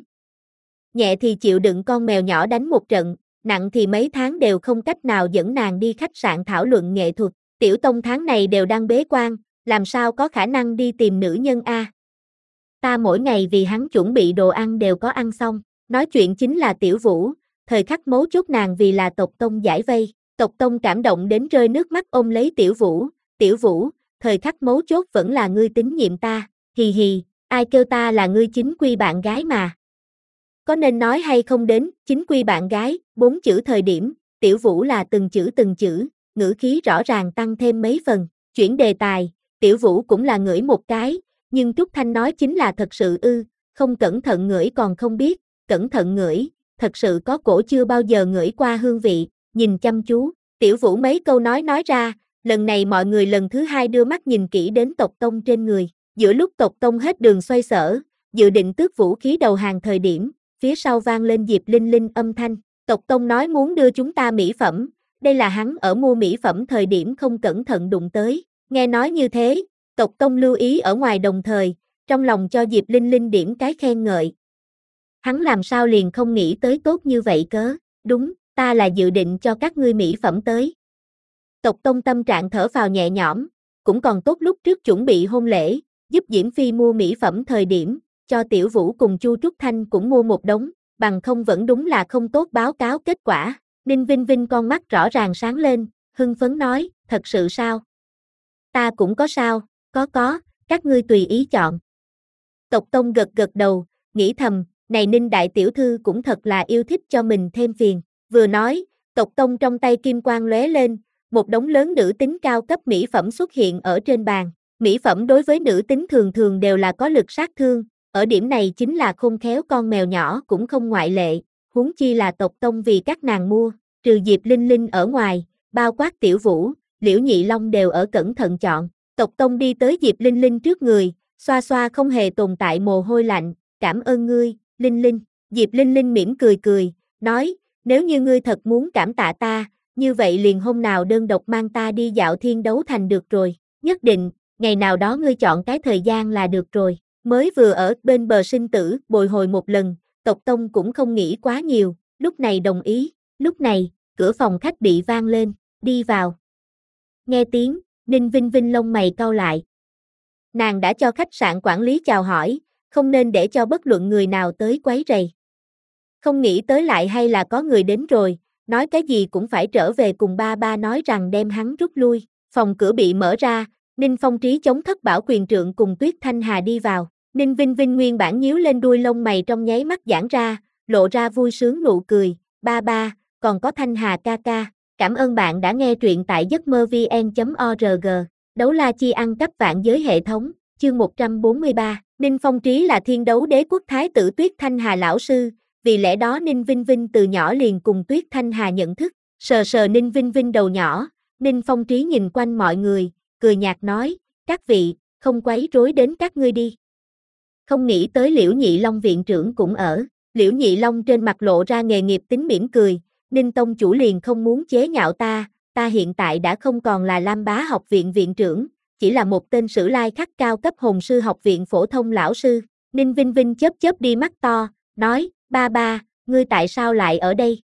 Speaker 1: Nhẹ thì chịu đựng con mèo nhỏ đánh một trận, nặng thì mấy tháng đều không cách nào dẫn nàng đi khách sạn thảo luận nghệ thuật. Tiểu tông tháng này đều đang bế quan, làm sao có khả năng đi tìm nữ nhân a? Ta mỗi ngày vì hắn chuẩn bị đồ ăn đều có ăn xong, nói chuyện chính là Tiểu Vũ, thời khắc mấu chốt nàng vì là tộc tông giải vây, tộc tông cảm động đến rơi nước mắt ôm lấy Tiểu Vũ, Tiểu Vũ, thời khắc mấu chốt vẫn là ngươi tín nhiệm ta, hì hì, ai kêu ta là ngươi chính quy bạn gái mà. Có nên nói hay không đến, chính quy bạn gái, bốn chữ thời điểm, Tiểu Vũ là từng chữ từng chữ, ngữ khí rõ ràng tăng thêm mấy phần, chuyển đề tài, Tiểu Vũ cũng là ngửi một cái, nhưng Trúc Thanh nói chính là thật sự ư, không cẩn thận ngửi còn không biết, cẩn thận ngửi, thật sự có cổ chưa bao giờ ngửi qua hương vị, nhìn chăm chú, Tiểu Vũ mấy câu nói nói ra, lần này mọi người lần thứ hai đưa mắt nhìn kỹ đến tộc tông trên người, giữa lúc tộc tông hết đường xoay sở, dự định tước vũ khí đầu hàng thời điểm, phía sau vang lên Diệp Linh Linh âm thanh, tộc tông nói muốn đưa chúng ta mỹ phẩm, đây là hắn ở mua mỹ phẩm thời điểm không cẩn thận đụng tới, nghe nói như thế, tộc tông lưu ý ở ngoài đồng thời, trong lòng cho Diệp Linh Linh điểm cái khen ngợi. Hắn làm sao liền không nghĩ tới tốt như vậy cớ, đúng, ta là dự định cho các ngươi mỹ phẩm tới. Tộc Tông tâm trạng thở phào nhẹ nhõm, cũng còn tốt lúc trước chuẩn bị hôn lễ, giúp Diễm Phi mua mỹ phẩm thời điểm, cho Tiểu Vũ cùng Chu Trúc Thanh cũng mua một đống, bằng không vẫn đúng là không tốt báo cáo kết quả. Ninh Vinh Vinh con mắt rõ ràng sáng lên, hưng phấn nói, thật sự sao? Ta cũng có sao, có có, các ngươi tùy ý chọn. Tộc Tông gật gật đầu, nghĩ thầm, này Ninh đại tiểu thư cũng thật là yêu thích cho mình thêm phiền. Vừa nói, Tộc Tông trong tay kim quang lóe lên, một đống lớn nữ tính cao cấp mỹ phẩm xuất hiện ở trên bàn. Mỹ phẩm đối với nữ tính thường thường đều là có lực sát thương, ở điểm này chính là khôn khéo con mèo nhỏ cũng không ngoại lệ, huống chi là Tộc Tông vì các nàng mua, trừ Diệp Linh Linh ở ngoài, bao quát Tiểu Vũ, Liễu Nhị Long đều ở cẩn thận chọn. Tộc Tông đi tới Diệp Linh Linh trước người, xoa xoa không hề tồn tại mồ hôi lạnh, cảm ơn ngươi, Linh Linh. Diệp Linh Linh mỉm cười cười, nói, nếu như ngươi thật muốn cảm tạ ta, như vậy liền hôm nào đơn độc mang ta đi dạo Thiên Đấu Thành được rồi, nhất định, ngày nào đó ngươi chọn cái thời gian là được rồi. Mới vừa ở bên bờ sinh tử bồi hồi một lần, Tộc Tông cũng không nghĩ quá nhiều, lúc này đồng ý, lúc này, cửa phòng khách bị vang lên, đi vào. Nghe tiếng, Ninh Vinh Vinh lông mày cau lại. Nàng đã cho khách sạn quản lý chào hỏi, không nên để cho bất luận người nào tới quấy rầy. Không nghĩ tới lại hay là có người đến rồi, nói cái gì cũng phải trở về cùng ba ba nói rằng đem hắn rút lui. Phòng cửa bị mở ra, Ninh Phong Trí chống thất bảo quyền trượng cùng Tuyết Thanh Hà đi vào. Ninh Vinh Vinh nguyên bản nhíu lên đuôi lông mày trong nháy mắt giãn ra, lộ ra vui sướng nụ cười, ba ba, còn có Thanh Hà ca ca, cảm ơn bạn đã nghe truyện tại giấc mơ vn chấm org, đấu la chi ăn cắp vạn giới hệ thống, chương một trăm bốn mươi ba, Ninh Phong Trí là thiên đấu đế quốc thái tử Tuyết Thanh Hà lão sư, vì lẽ đó Ninh Vinh Vinh từ nhỏ liền cùng Tuyết Thanh Hà nhận thức, sờ sờ Ninh Vinh Vinh đầu nhỏ, Ninh Phong Trí nhìn quanh mọi người, cười nhạt nói, các vị, không quấy rối đến các ngươi đi. Không nghĩ tới Liễu Nhị Long viện trưởng cũng ở, Liễu Nhị Long trên mặt lộ ra nghề nghiệp tính mỉm cười, Ninh Tông chủ liền không muốn chế nhạo ta, ta hiện tại đã không còn là Lam Bá học viện viện trưởng, chỉ là một tên sử lai khắc cao cấp hồn sư học viện phổ thông lão sư. Ninh Vinh Vinh chớp chớp đi mắt to, nói, ba ba, ngươi tại sao lại ở đây?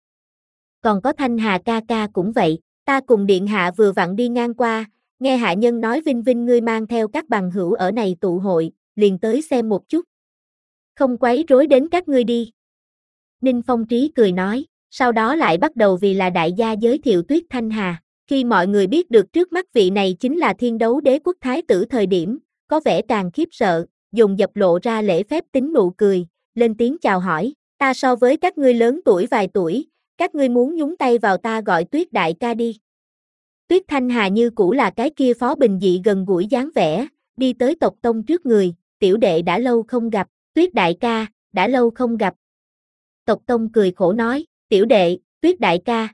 Speaker 1: Còn có Thanh Hà ca ca cũng vậy, ta cùng điện hạ vừa vặn đi ngang qua, nghe hạ nhân nói Vinh Vinh ngươi mang theo các bằng hữu ở này tụ hội, liền tới xem một chút. Không quấy rối đến các ngươi đi. Ninh Phong Trí cười nói, sau đó lại bắt đầu vì là đại gia giới thiệu Tuyết Thanh Hà. Khi mọi người biết được trước mắt vị này chính là thiên đấu đế quốc thái tử thời điểm, có vẻ càng khiếp sợ, dùng dập lộ ra lễ phép tính nụ cười, lên tiếng chào hỏi, ta so với các ngươi lớn tuổi vài tuổi, các ngươi muốn nhúng tay vào ta gọi Tuyết đại ca đi. Tuyết Thanh Hà như cũ là cái kia phó bình dị gần gũi dáng vẻ, đi tới Tộc Tông trước người, tiểu đệ đã lâu không gặp, Tuyết đại ca, đã lâu không gặp. Tộc Tông cười khổ nói, tiểu đệ, Tuyết đại ca.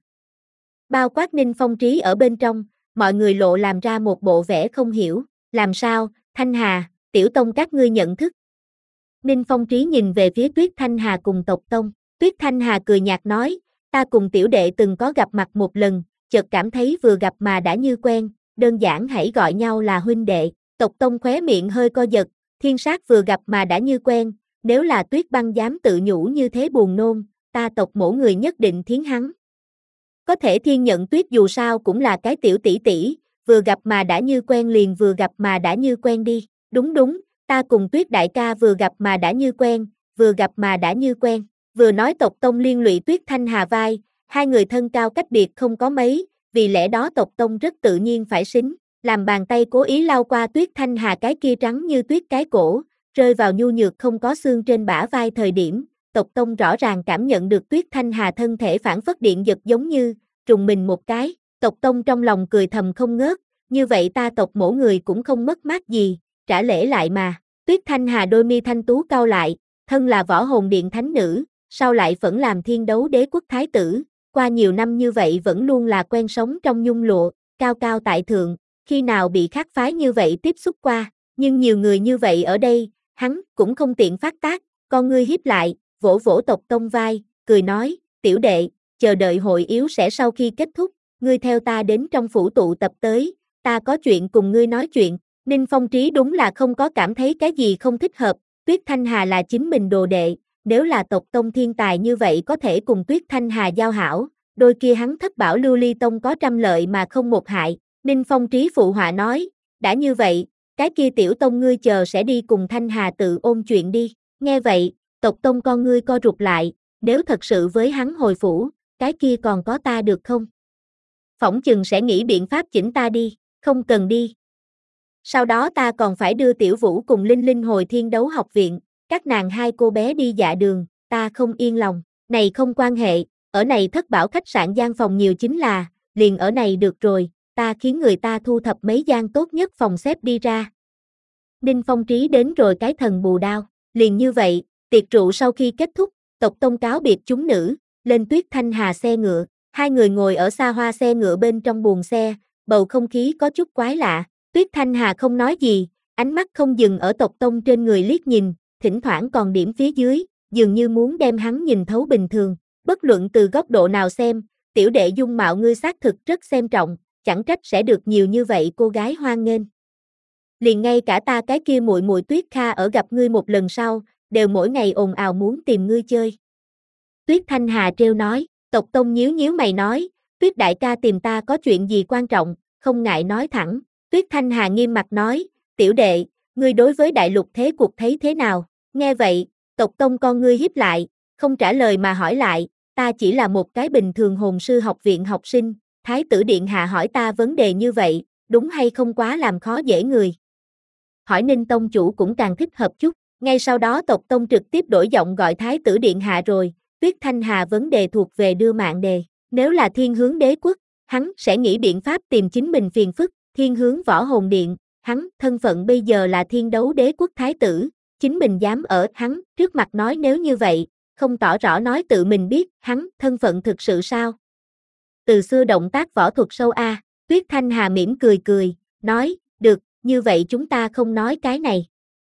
Speaker 1: Bao quát Ninh Phong Trí ở bên trong, mọi người lộ làm ra một bộ vẻ không hiểu, làm sao, Thanh Hà, tiểu tông các ngươi nhận thức. Ninh Phong Trí nhìn về phía Tuyết Thanh Hà cùng Tộc Tông, Tuyết Thanh Hà cười nhạt nói, ta cùng tiểu đệ từng có gặp mặt một lần, chợt cảm thấy vừa gặp mà đã như quen, đơn giản hãy gọi nhau là huynh đệ. Tộc Tông khóe miệng hơi co giật, thiên sát vừa gặp mà đã như quen, nếu là Tuyết Băng dám tự nhủ như thế buồn nôn, ta Tộc mỗ người nhất định thiến hắn. Có thể Thiên Nhận Tuyết dù sao cũng là cái tiểu tỷ tỷ, vừa gặp mà đã như quen liền vừa gặp mà đã như quen đi, đúng đúng, ta cùng Tuyết đại ca vừa gặp mà đã như quen, vừa gặp mà đã như quen, vừa nói Tộc Tông liên lụy Tuyết Thanh Hà vai, hai người thân cao cách biệt không có mấy, vì lẽ đó Tộc Tông rất tự nhiên phải xính, làm bàn tay cố ý lau qua Tuyết Thanh Hà cái kia trắng như tuyết cái cổ, rơi vào nhu nhược không có xương trên bả vai thời điểm, Tộc Tông rõ ràng cảm nhận được Tuyết Thanh Hà thân thể phản phất điện giật giống như, trùng mình một cái, Tộc Tông trong lòng cười thầm không ngớt, như vậy ta Tộc mỗ người cũng không mất mát gì, trả lễ lại mà. Tuyết Thanh Hà đôi mi thanh tú cau lại, thân là võ hồn điện thánh nữ, sau lại vẫn làm thiên đấu đế quốc thái tử, qua nhiều năm như vậy vẫn luôn là quen sống trong nhung lụa, cao cao tại thượng, khi nào bị khác phái như vậy tiếp xúc qua, nhưng nhiều người như vậy ở đây, hắn cũng không tiện phát tác, con ngươi hiếp lại, vỗ vỗ Tộc Tông vai, cười nói, tiểu đệ, chờ đợi hội yếu sẽ sau khi kết thúc, ngươi theo ta đến trong phủ tụ tập tới, ta có chuyện cùng ngươi nói chuyện. Ninh Phong Trí đúng là không có cảm thấy cái gì không thích hợp, Tuyết Thanh Hà là chính mình đồ đệ, nếu là tộc tông thiên tài như vậy có thể cùng Tuyết Thanh Hà giao hảo, đôi kia hắn Thất Bảo Lưu Ly Tông có trăm lợi mà không một hại. Ninh Phong Trí phụ họa nói, đã như vậy, cái kia tiểu tông ngươi chờ sẽ đi cùng Thanh Hà tự ôn chuyện đi. Nghe vậy, tộc tông con ngươi co rụt lại, nếu thật sự với hắn hồi phủ, cái kia còn có ta được không? Phỏng chừng sẽ nghĩ biện pháp chỉnh ta đi, không cần đi. Sau đó ta còn phải đưa Tiểu Vũ cùng Linh Linh hồi Thiên Đấu Học Viện, các nàng hai cô bé đi dạ đường, ta không yên lòng. Này không quan hệ, ở này Thất Bảo khách sạn gian phòng nhiều chính là, liền ở này được rồi, ta khiến người ta thu thập mấy gian tốt nhất phòng xếp đi ra. Ninh Phong Trí đến rồi cái thần bù đao, liền như vậy, tiệc rượu sau khi kết thúc, tộc tông cáo biệt chúng nữ, lên Tuyết Thanh Hà xe ngựa, hai người ngồi ở xa hoa xe ngựa bên trong buồng xe, bầu không khí có chút quái lạ, Tuyết Thanh Hà không nói gì, ánh mắt không dừng ở tộc tông trên người liếc nhìn, thỉnh thoảng còn điểm phía dưới, dường như muốn đem hắn nhìn thấu bình thường, bất luận từ góc độ nào xem, tiểu đệ dung mạo ngươi xác thực rất xem trọng, chẳng trách sẽ được nhiều như vậy cô gái hoan nghênh. Liền ngay cả ta cái kia muội muội Tuyết Kha ở gặp ngươi một lần sau, đều mỗi ngày ồn ào muốn tìm ngươi chơi. Tuyết Thanh Hà trêu nói, tộc tông nhíu nhíu mày nói, Tuyết đại ca tìm ta có chuyện gì quan trọng, không ngại nói thẳng. Tuyết Thanh Hà nghiêm mặt nói, tiểu đệ, ngươi đối với đại lục thế cuộc thấy thế nào? Nghe vậy, tộc tông con ngươi híp lại, không trả lời mà hỏi lại, ta chỉ là một cái bình thường hồn sư học viện học sinh, thái tử điện hạ hỏi ta vấn đề như vậy, đúng hay không quá làm khó dễ người. Hỏi Ninh tông chủ cũng càng thích hợp chút, ngay sau đó tộc tông trực tiếp đổi giọng gọi thái tử điện hạ rồi, Tuyết Thanh Hà vấn đề thuộc về đưa mạng đề, nếu là thiên hướng đế quốc, hắn sẽ nghĩ biện pháp tìm chính mình phiền phức, thiên hướng võ hồn điện, hắn thân phận bây giờ là thiên đấu đế quốc thái tử, chính mình dám ở hắn trước mặt nói nếu như vậy, không tỏ rõ nói tự mình biết hắn thân phận thực sự sao. Từ xưa động tác võ thuật sâu a, Tuyết Thanh Hà mỉm cười cười, nói, được, như vậy chúng ta không nói cái này.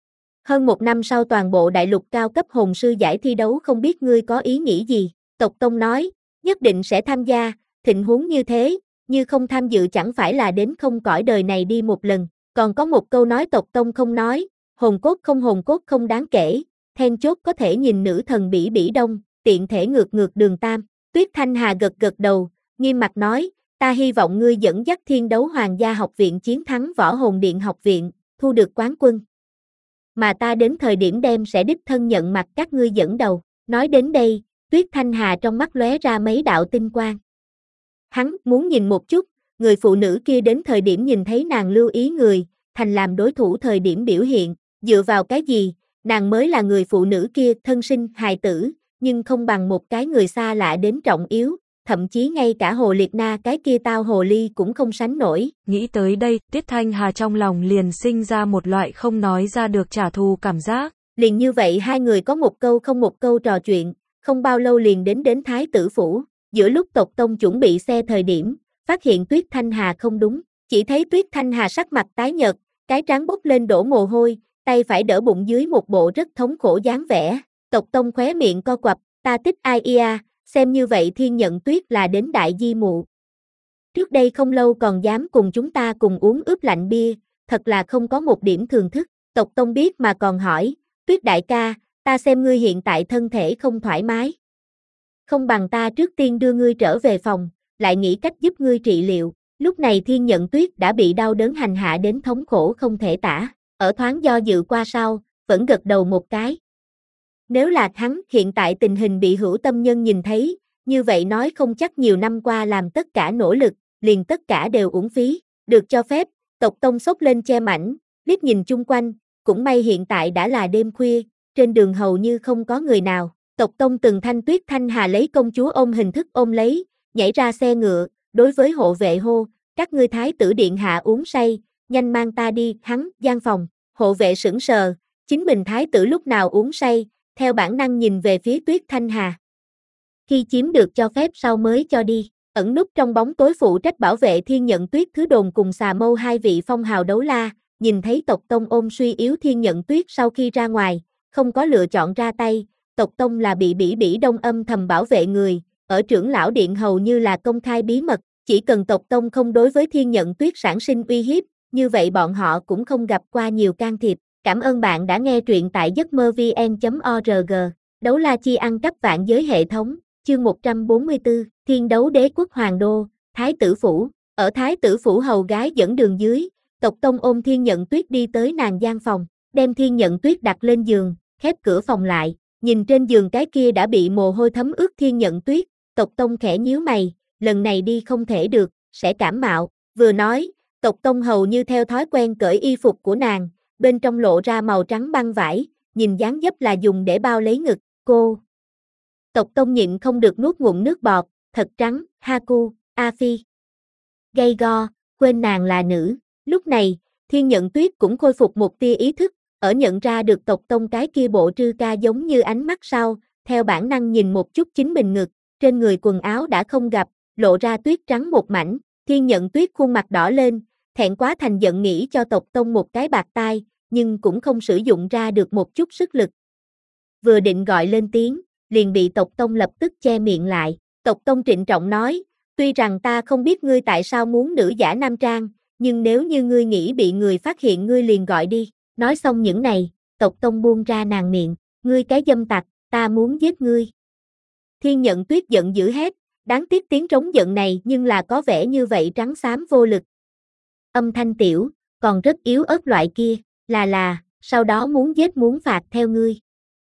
Speaker 1: Hơn một năm sau toàn bộ đại lục cao cấp hồn sư giải thi đấu không biết ngươi có ý nghĩ gì, tộc tông nói, nhất định sẽ tham gia, tình huống như thế, như không tham dự chẳng phải là đến không cõi đời này đi một lần, còn có một câu nói tộc tông không nói, hồn cốt không hồn cốt không đáng kể, then chốt có thể nhìn nữ thần bỉ bỉ đông, tiện thể ngược ngược đường tam, Tuyết Thanh Hà gật gật đầu, nghiêm mặt nói, ta hy vọng ngươi dẫn dắt Thiên Đấu Hoàng gia học viện chiến thắng Võ Hồn Điện học viện, thu được quán quân. Mà ta đến thời điểm đem sẽ đích thân nhận mặt các ngươi dẫn đầu. Nói đến đây, Tuyết Thanh Hà trong mắt lóe ra mấy đạo tinh quang. Hắn muốn nhìn một chút, người phụ nữ kia đến thời điểm nhìn thấy nàng lưu ý người, thành làm đối thủ thời điểm biểu hiện, dựa vào cái gì, nàng mới là người phụ nữ kia thân sinh hài tử, nhưng không bằng một cái người xa lạ đến trọng yếu, thậm chí ngay cả Hồ Liệt Na cái kia tao hồ ly cũng không sánh nổi.
Speaker 2: Nghĩ tới đây, Tuyết Thanh Hà trong lòng liền sinh ra một loại không nói ra được trả thù cảm giác.
Speaker 1: Liền như vậy hai người có một câu không một câu trò chuyện, không bao lâu liền đến đến Thái tử phủ, giữa lúc tộc tông chuẩn bị xe thời điểm, phát hiện Tuyết Thanh Hà không đúng, chỉ thấy Tuyết Thanh Hà sắc mặt tái nhợt, cái trán bốc lên đổ mồ hôi, tay phải đỡ bụng dưới một bộ rất thống khổ dáng vẻ, tộc tông khóe miệng co quặp, ta thích ai ia, xem như vậy Thiên Nhận Tuyết là đến đại di mụ. Trước đây không lâu còn dám cùng chúng ta cùng uống ướp lạnh bia, thật là không có một điểm thường thức, tộc tông biết mà còn hỏi, Tuyết đại ca, ta xem ngươi hiện tại thân thể không thoải mái. Không bằng ta trước tiên đưa ngươi trở về phòng, lại nghĩ cách giúp ngươi trị liệu, lúc này Thiên Nhận Tuyết đã bị đau đớn hành hạ đến thống khổ không thể tả, ở thoáng do dự qua sau, vẫn gật đầu một cái. Nếu là hắn hiện tại tình hình bị hữu tâm nhân nhìn thấy, như vậy nói không chắc nhiều năm qua làm tất cả nỗ lực, liền tất cả đều uổng phí, được cho phép, tộc tông xốc lên che mảnh, liếc nhìn chung quanh, cũng may hiện tại đã là đêm khuya, trên đường hầu như không có người nào, tộc tông từng thanh Tuyết Thanh Hà lấy công chúa ôm hình thức ôm lấy, nhảy ra xe ngựa, đối với hộ vệ hô, các ngươi thái tử điện hạ uống say, nhanh mang ta đi, hắn, gian phòng, hộ vệ sững sờ, chính mình thái tử lúc nào uống say, theo bản năng nhìn về phía Tuyết Thanh Hà. Khi chiếm được cho phép sau mới cho đi, ẩn núp trong bóng tối phụ trách bảo vệ Thiên Nhận Tuyết Thứ Đồn cùng Xà Mâu hai vị phong hào đấu la, nhìn thấy tộc tông ôm suy yếu Thiên Nhận Tuyết sau khi ra ngoài, không có lựa chọn ra tay, tộc tông là bị bỉ bỉ đông âm thầm bảo vệ người, ở trưởng lão điện hầu như là công khai bí mật, chỉ cần tộc tông không đối với Thiên Nhận Tuyết sản sinh uy hiếp, như vậy bọn họ cũng không gặp qua nhiều can thiệp. Cảm ơn bạn đã nghe truyện tại giấc mơ vê en chấm org. Đấu la chi ăn cắp vạn giới hệ thống, chương một trăm bốn mươi tư, Thiên đấu đế quốc Hoàng đô, Thái tử phủ. Ở Thái tử phủ hầu gái dẫn đường dưới, Tộc Tông ôm Thiên Nhận Tuyết đi tới nàng gian phòng, đem Thiên Nhận Tuyết đặt lên giường, khép cửa phòng lại, nhìn trên giường cái kia đã bị mồ hôi thấm ướt Thiên Nhận Tuyết, Tộc Tông khẽ nhíu mày, lần này đi không thể được, sẽ cảm mạo, vừa nói, Tộc Tông hầu như theo thói quen cởi y phục của nàng, bên trong lộ ra màu trắng băng vải, nhìn dáng dấp là dùng để bao lấy ngực, cô. Tộc Tông nhịn không được nuốt ngụm nước bọt, thật trắng, Haku, A Phi. Gay go, quên nàng là nữ. Lúc này, Thiên Nhận Tuyết cũng khôi phục một tia ý thức, ở nhận ra được Tộc Tông cái kia bộ trư ca giống như ánh mắt sau, theo bản năng nhìn một chút chính mình ngực, trên người quần áo đã không gặp, lộ ra tuyết trắng một mảnh, Thiên Nhận Tuyết khuôn mặt đỏ lên, thẹn quá thành giận nghĩ cho Tộc Tông một cái bạt tai, nhưng cũng không sử dụng ra được một chút sức lực. Vừa định gọi lên tiếng, liền bị Tộc Tông lập tức che miệng lại, Tộc Tông trịnh trọng nói, tuy rằng ta không biết ngươi tại sao muốn nữ giả nam trang, nhưng nếu như ngươi nghĩ bị người phát hiện ngươi liền gọi đi. Nói xong những này, Tộc Tông buông ra nàng miệng, ngươi cái dâm tặc, ta muốn giết ngươi. Thiên Nhận Tuyết giận dữ hét, đáng tiếc tiếng trống giận này nhưng là có vẻ như vậy trắng xám vô lực. Âm thanh tiểu, còn rất yếu ớt loại kia, là là, sau đó muốn giết muốn phạt theo ngươi.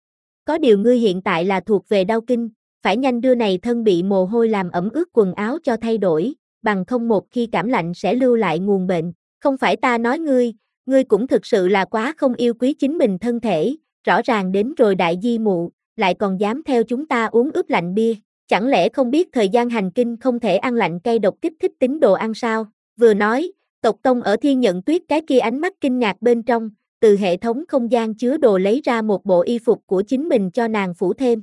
Speaker 1: Có điều ngươi hiện tại là thuộc về đau kinh, phải nhanh đưa này thân bị mồ hôi làm ẩm ướt quần áo cho thay đổi, bằng không một khi cảm lạnh sẽ lưu lại nguồn bệnh. Không phải ta nói ngươi, ngươi cũng thực sự là quá không yêu quý chính mình thân thể, rõ ràng đến rồi đại di mụ, lại còn dám theo chúng ta uống ướp lạnh bia, chẳng lẽ không biết thời gian hành kinh không thể ăn lạnh cay độc kích thích tính đồ ăn sao? Vừa nói, Tộc Tông ở Thiên Nhận Tuyết cái kia ánh mắt kinh ngạc bên trong, từ hệ thống không gian chứa đồ lấy ra một bộ y phục của chính mình cho nàng phủ thêm.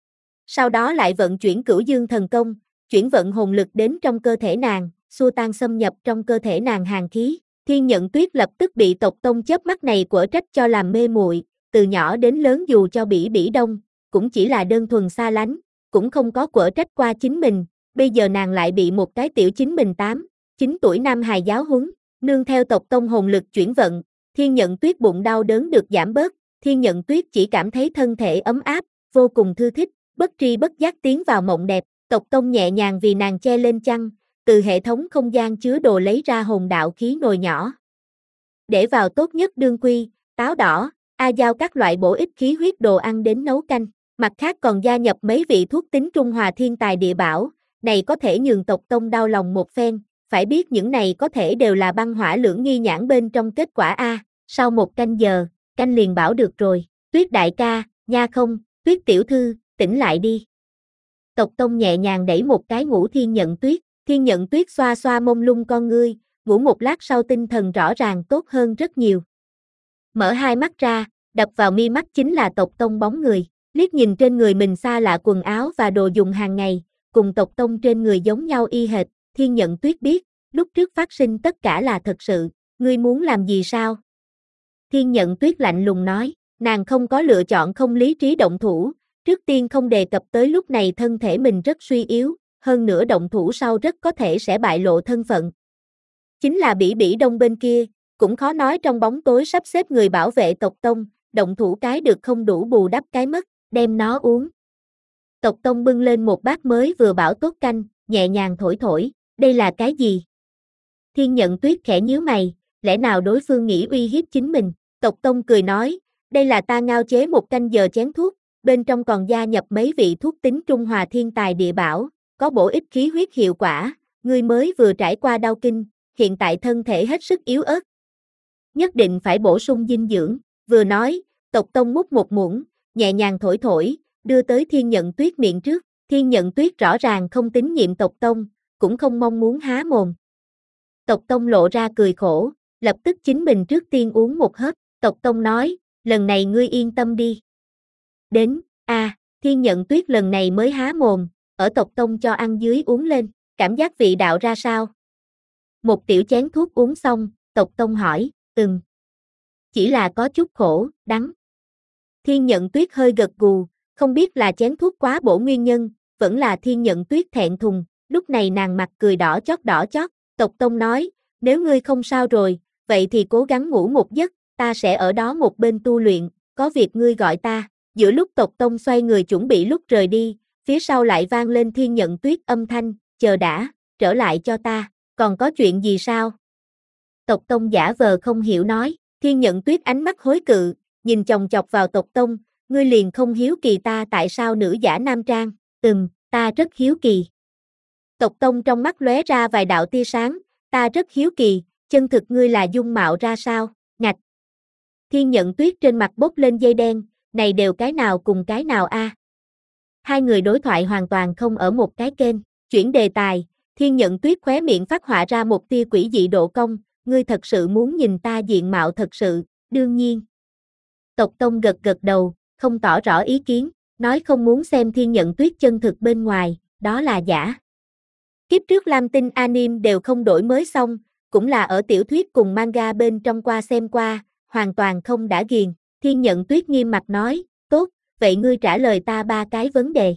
Speaker 1: Sau đó lại vận chuyển Cửu Dương thần công, chuyển vận hồn lực đến trong cơ thể nàng, xua tan xâm nhập trong cơ thể nàng hàn khí. Thiên Nhận Tuyết lập tức bị Tộc Tông chớp mắt này quở trách cho làm mê muội, từ nhỏ đến lớn dù cho Bỉ Bỉ Đông, cũng chỉ là đơn thuần xa lánh, cũng không có quở trách qua chính mình, bây giờ nàng lại bị một cái tiểu chính mình tám, chín tuổi nam hài giáo huấn, nương theo Tộc Tông hồn lực chuyển vận, Thiên Nhận Tuyết bụng đau đớn được giảm bớt, Thiên Nhận Tuyết chỉ cảm thấy thân thể ấm áp, vô cùng thư thích, bất tri bất giác tiến vào mộng đẹp, Tộc Tông nhẹ nhàng vì nàng che lên chăn, từ hệ thống không gian chứa đồ lấy ra hồn đạo khí nồi nhỏ. Để vào tốt nhất đương quy, táo đỏ, a dao các loại bổ ích khí huyết đồ ăn đến nấu canh, mặt khác còn gia nhập mấy vị thuốc tính trung hòa thiên tài địa bảo, này có thể nhường Tộc Tông đau lòng một phen, phải biết những này có thể đều là băng hỏa lưỡng nghi nhãn bên trong kết quả A, sau một canh giờ, canh liền bảo được rồi, Tuyết đại ca, nha không, Tuyết tiểu thư, tỉnh lại đi. Tộc Tông nhẹ nhàng đẩy một cái ngủ Thiên Nhận Tuyết, Thiên Nhận Tuyết xoa xoa mông lung con ngươi, ngủ một lát sau tinh thần rõ ràng tốt hơn rất nhiều. Mở hai mắt ra, đập vào mi mắt chính là Tộc Tông bóng người, liếc nhìn trên người mình xa lạ quần áo và đồ dùng hàng ngày, cùng Tộc Tông trên người giống nhau y hệt, Thiên Nhận Tuyết biết, lúc trước phát sinh tất cả là thật sự, ngươi muốn làm gì sao? Thiên Nhận Tuyết lạnh lùng nói, nàng không có lựa chọn không lý trí động thủ, trước tiên không đề cập tới lúc này thân thể mình rất suy yếu, hơn nữa động thủ sau rất có thể sẽ bại lộ thân phận. Chính là Bỉ Bỉ Đông bên kia, cũng khó nói trong bóng tối sắp xếp người bảo vệ Tộc Tông, động thủ cái được không đủ bù đắp cái mất, đem nó uống. Tộc Tông bưng lên một bát mới vừa bảo tốt canh, nhẹ nhàng thổi thổi, đây là cái gì? Thiên Nhận Tuyết khẽ nhíu mày, lẽ nào đối phương nghĩ uy hiếp chính mình? Tộc Tông cười nói, đây là ta ngao chế một canh giờ chén thuốc, bên trong còn gia nhập mấy vị thuốc tính trung hòa thiên tài địa bảo, có bổ ích khí huyết hiệu quả, ngươi mới vừa trải qua đau kinh, hiện tại thân thể hết sức yếu ớt. Nhất định phải bổ sung dinh dưỡng, vừa nói, Tộc Tông múc một muỗng, nhẹ nhàng thổi thổi, đưa tới Thiên Nhận Tuyết miệng trước, Thiên Nhận Tuyết rõ ràng không tín nhiệm Tộc Tông, cũng không mong muốn há mồm. Tộc Tông lộ ra cười khổ, lập tức chính mình trước tiên uống một hớp, Tộc Tông nói, lần này ngươi yên tâm đi. Đến, a à, Thiên Nhận Tuyết lần này mới há mồm, ở Tộc Tông cho ăn dưới uống lên, cảm giác vị đạo ra sao? Một tiểu chén thuốc uống xong, Tộc Tông hỏi, ừm. Chỉ là có chút khổ, đắng. Thiên Nhận Tuyết hơi gật gù, không biết là chén thuốc quá bổ nguyên nhân, vẫn là Thiên Nhận Tuyết thẹn thùng, lúc này nàng mặt cười đỏ chót đỏ chót, Tộc Tông nói, nếu ngươi không sao rồi, vậy thì cố gắng ngủ một giấc, ta sẽ ở đó một bên tu luyện, có việc ngươi gọi ta. Giữa lúc Tộc Tông xoay người chuẩn bị lúc rời đi, phía sau lại vang lên Thiên Nhận Tuyết âm thanh, chờ đã, trở lại cho ta, còn có chuyện gì sao? Tộc Tông giả vờ không hiểu nói, Thiên Nhận Tuyết ánh mắt hối cự, nhìn chòng chọc vào Tộc Tông, ngươi liền không hiếu kỳ ta tại sao nữ giả nam trang, ừm, ta rất hiếu kỳ. Tộc Tông trong mắt lóe ra vài đạo tia sáng, ta rất hiếu kỳ, chân thực ngươi là dung mạo ra sao, ngạch. Thiên Nhận Tuyết trên mặt bốc lên dây đen, này đều cái nào cùng cái nào a? Hai người đối thoại hoàn toàn không ở một cái kênh, chuyển đề tài, Thiên Nhận Tuyết khóe miệng phát họa ra một tia quỷ dị độ cong, ngươi thật sự muốn nhìn ta diện mạo thật sự, đương nhiên. Tộc Tông gật gật đầu, không tỏ rõ ý kiến, nói không muốn xem Thiên Nhận Tuyết chân thực bên ngoài, đó là giả. Kiếp trước Lam Tinh anime đều không đổi mới xong, cũng là ở tiểu thuyết cùng manga bên trong qua xem qua, hoàn toàn không đã ghiền. Thiên Nhận Tuyết nghiêm mặt nói, tốt, vậy ngươi trả lời ta ba cái vấn đề.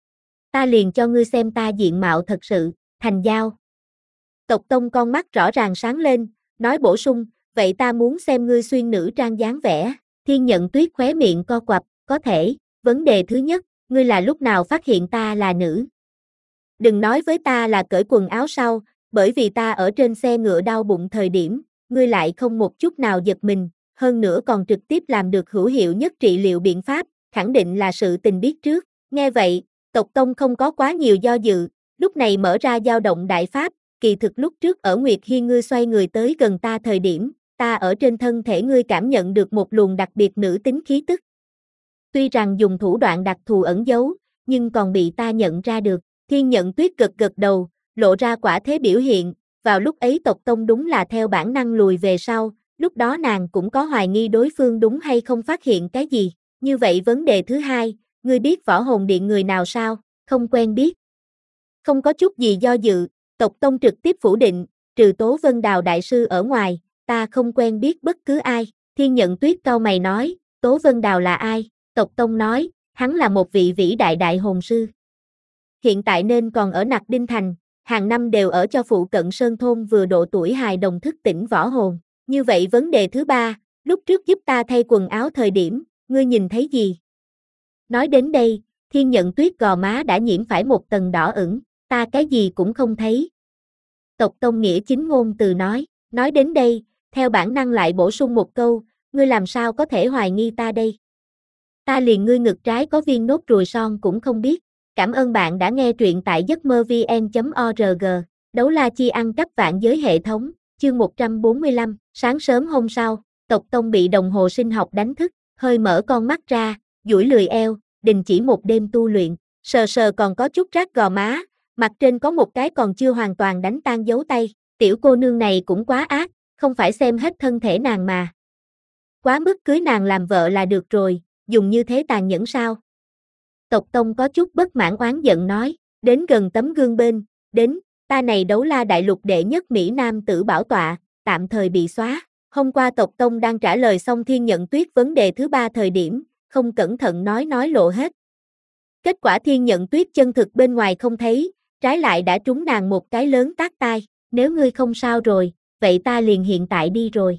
Speaker 1: Ta liền cho ngươi xem ta diện mạo thật sự, thành giao. Tộc Tông con mắt rõ ràng sáng lên, nói bổ sung, vậy ta muốn xem ngươi xuyên nữ trang dáng vẻ. Thiên Nhận Tuyết khóe miệng co quặp, có thể, vấn đề thứ nhất, ngươi là lúc nào phát hiện ta là nữ? Đừng nói với ta là cởi quần áo sau, bởi vì ta ở trên xe ngựa đau bụng thời điểm, ngươi lại không một chút nào giật mình, hơn nữa còn trực tiếp làm được hữu hiệu nhất trị liệu biện pháp, khẳng định là sự tình biết trước. Nghe vậy, Tộc Tông không có quá nhiều do dự, lúc này mở ra dao động đại pháp, kỳ thực lúc trước ở Nguyệt Hiên ngươi xoay người tới gần ta thời điểm, ta ở trên thân thể ngươi cảm nhận được một luồng đặc biệt nữ tính khí tức. Tuy rằng dùng thủ đoạn đặc thù ẩn giấu, nhưng còn bị ta nhận ra được. Thiên Nhận Tuyết gật gật đầu, lộ ra quả thế biểu hiện, vào lúc ấy Tộc Tông đúng là theo bản năng lùi về sau, lúc đó nàng cũng có hoài nghi đối phương đúng hay không phát hiện cái gì. Như vậy vấn đề thứ hai, ngươi biết Võ Hồn Điện người nào sao? Không quen biết. Không có chút gì do dự, Tộc Tông trực tiếp phủ định, trừ Tố Vân Đào đại sư ở ngoài, ta không quen biết bất cứ ai. Thiên Nhận Tuyết cau mày nói, Tố Vân Đào là ai? Tộc Tông nói, hắn là một vị vĩ đại đại hồn sư. Hiện tại nên còn ở Nặc Đinh Thành, hàng năm đều ở cho phụ cận Sơn Thôn vừa độ tuổi hài đồng thức tỉnh võ hồn. Như vậy vấn đề thứ ba, lúc trước giúp ta thay quần áo thời điểm, ngươi nhìn thấy gì? Nói đến đây, Thiên Nhận Tuyết gò má đã nhiễm phải một tầng đỏ ửng, ta cái gì cũng không thấy. Tộc Tông nghĩa chính ngôn từ nói, nói đến đây, theo bản năng lại bổ sung một câu, ngươi làm sao có thể hoài nghi ta đây? Ta liền ngươi ngực trái có viên nốt ruồi son cũng không biết. Cảm ơn bạn đã nghe truyện tại giấc mơ vn chấm org. Đấu la chi ăn cắp vạn giới hệ thống, chương một trăm bốn mươi lăm, sáng sớm hôm sau, Tộc Tông bị đồng hồ sinh học đánh thức, hơi mở con mắt ra, duỗi lười eo, đình chỉ một đêm tu luyện, sờ sờ còn có chút rát gò má, mặt trên có một cái còn chưa hoàn toàn đánh tan dấu tay, tiểu cô nương này cũng quá ác, không phải xem hết thân thể nàng mà. Quá mức cưới nàng làm vợ là được rồi, dùng như thế tàn nhẫn sao? Tộc Tông có chút bất mãn oán giận nói, đến gần tấm gương bên, đến, ta này Đấu La đại lục đệ nhất Mỹ Nam tử bảo tọa, tạm thời bị xóa. Hôm qua Tộc Tông đang trả lời xong Thiên Nhận Tuyết vấn đề thứ ba thời điểm, không cẩn thận nói nói lộ hết. Kết quả Thiên Nhận Tuyết chân thực bên ngoài không thấy, trái lại đã trúng nàng một cái lớn tát tai, nếu ngươi không sao rồi, vậy ta liền hiện tại đi rồi.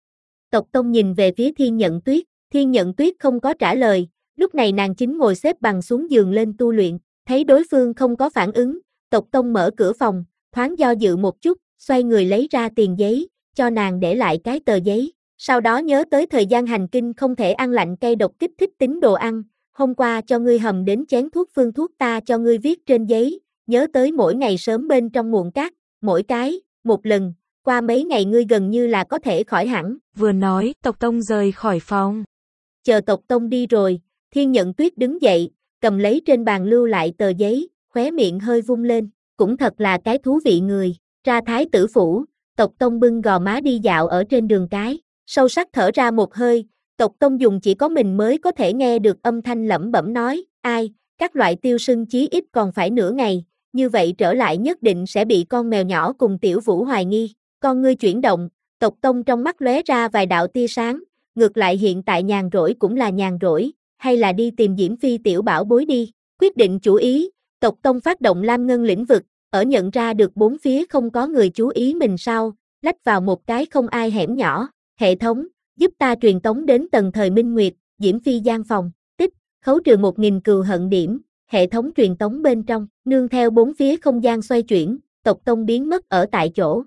Speaker 1: Tộc Tông nhìn về phía Thiên Nhận Tuyết, Thiên Nhận Tuyết không có trả lời, lúc này nàng chính ngồi xếp bằng xuống giường lên tu luyện, thấy đối phương không có phản ứng, Tộc Tông mở cửa phòng, thoáng do dự một chút, xoay người lấy ra tiền giấy, cho nàng để lại cái tờ giấy, sau đó nhớ tới thời gian hành kinh không thể ăn lạnh cay độc kích thích tính đồ ăn, hôm qua cho ngươi hầm đến chén thuốc phương thuốc ta cho ngươi viết trên giấy, nhớ tới mỗi ngày sớm bên trong nguồn cát, mỗi cái, một lần, qua mấy ngày ngươi gần như là có thể khỏi hẳn.
Speaker 2: Vừa nói, Tộc Tông rời khỏi phòng.
Speaker 1: Chờ Tộc Tông đi rồi, Thiên Nhận Tuyết đứng dậy, cầm lấy trên bàn lưu lại tờ giấy, khóe miệng hơi vung lên, cũng thật là cái thú vị người, ra Thái tử phủ, Tộc Tông bưng gò má đi dạo ở trên đường cái, sâu sắc thở ra một hơi, Tộc Tông dùng chỉ có mình mới có thể nghe được âm thanh lẩm bẩm nói, ai, các loại tiêu sưng chí ít còn phải nửa ngày, như vậy trở lại nhất định sẽ bị con mèo nhỏ cùng Tiểu Vũ hoài nghi, con ngươi chuyển động, Tộc Tông trong mắt lóe ra vài đạo tia sáng, ngược lại hiện tại nhàn rỗi cũng là nhàn rỗi, hay là đi tìm Diễm Phi tiểu bảo bối đi, quyết định chủ ý, Tộc Tông phát động Lam Ngân lĩnh vực, ở nhận ra được bốn phía không có người chú ý mình sau, lách vào một cái không ai hẻm nhỏ, hệ thống, giúp ta truyền tống đến tầng thời Minh Nguyệt, Diễm Phi gian phòng, tích, khấu trừ một nghìn cừu hận điểm, hệ thống truyền tống bên trong, nương theo bốn phía không gian xoay chuyển, Tộc Tông biến mất ở tại chỗ.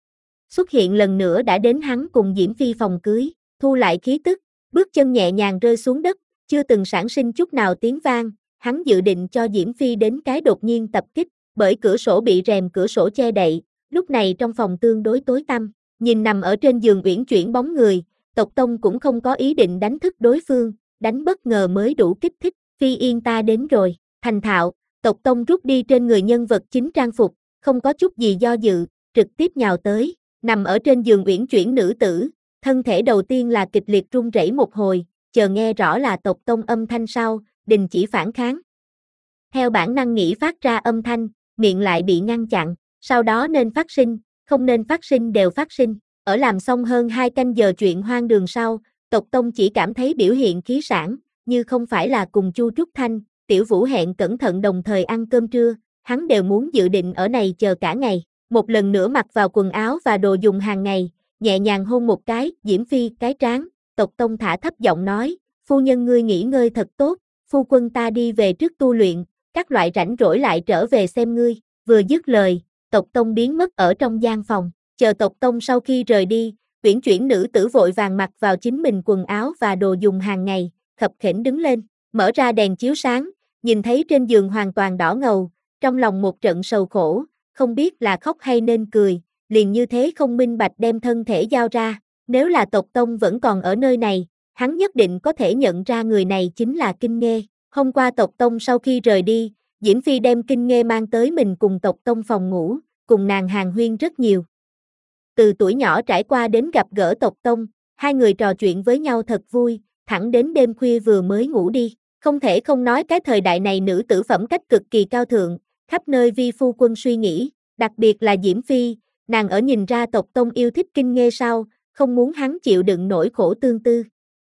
Speaker 1: Xuất hiện lần nữa đã đến hắn cùng Diễm Phi phòng cưới, thu lại khí tức, bước chân nhẹ nhàng rơi xuống đất, chưa từng sản sinh chút nào tiếng vang, hắn dự định cho Diễm Phi đến cái đột nhiên tập kích, bởi cửa sổ bị rèm cửa sổ che đậy, lúc này trong phòng tương đối tối tăm, nhìn nằm ở trên giường uyển chuyển bóng người, Tộc Tông cũng không có ý định đánh thức đối phương, đánh bất ngờ mới đủ kích thích, Phi Yên ta đến rồi, thành thạo, Tộc Tông rút đi trên người nhân vật chính trang phục, không có chút gì do dự, trực tiếp nhào tới, nằm ở trên giường uyển chuyển nữ tử, thân thể đầu tiên là kịch liệt run rẩy một hồi, chờ nghe rõ là Tộc Tông âm thanh sau, đình chỉ phản kháng. Theo bản năng nghĩ phát ra âm thanh, miệng lại bị ngăn chặn, sau đó nên phát sinh, không nên phát sinh đều phát sinh. Ở làm xong hơn hai canh giờ chuyện hoang đường sau, Tộc Tông chỉ cảm thấy biểu hiện khí sản, như không phải là cùng Chu Trúc Thanh, Tiểu Vũ hẹn cẩn thận đồng thời ăn cơm trưa, hắn đều muốn dự định ở này chờ cả ngày, một lần nữa mặc vào quần áo và đồ dùng hàng ngày, nhẹ nhàng hôn một cái, Diễm Phi cái trán, Tộc Tông thả thấp giọng nói, phu nhân ngươi nghỉ ngơi thật tốt, phu quân ta đi về trước tu luyện, các loại rảnh rỗi lại trở về xem ngươi, vừa dứt lời, Tộc Tông biến mất ở trong gian phòng. Chờ Tộc Tông sau khi rời đi, uyển chuyển nữ tử vội vàng mặc vào chính mình quần áo và đồ dùng hàng ngày, khập khểnh đứng lên, mở ra đèn chiếu sáng, nhìn thấy trên giường hoàn toàn đỏ ngầu, trong lòng một trận sầu khổ, không biết là khóc hay nên cười, liền như thế không minh bạch đem thân thể giao ra, nếu là Tộc Tông vẫn còn ở nơi này, hắn nhất định có thể nhận ra người này chính là Kinh Nghê. Hôm qua Tộc Tông sau khi rời đi, Diễm Phi đem Kinh Nghê mang tới mình cùng Tộc Tông phòng ngủ, cùng nàng hàn huyên rất nhiều. Từ tuổi nhỏ trải qua đến gặp gỡ Tộc Tông, hai người trò chuyện với nhau thật vui, thẳng đến đêm khuya vừa mới ngủ đi. Không thể không nói cái thời đại này nữ tử phẩm cách cực kỳ cao thượng, khắp nơi vi phu quân suy nghĩ, đặc biệt là Diễm Phi, nàng ở nhìn ra Tộc Tông yêu thích Kinh Nghê sau, không muốn hắn chịu đựng nỗi khổ tương tư.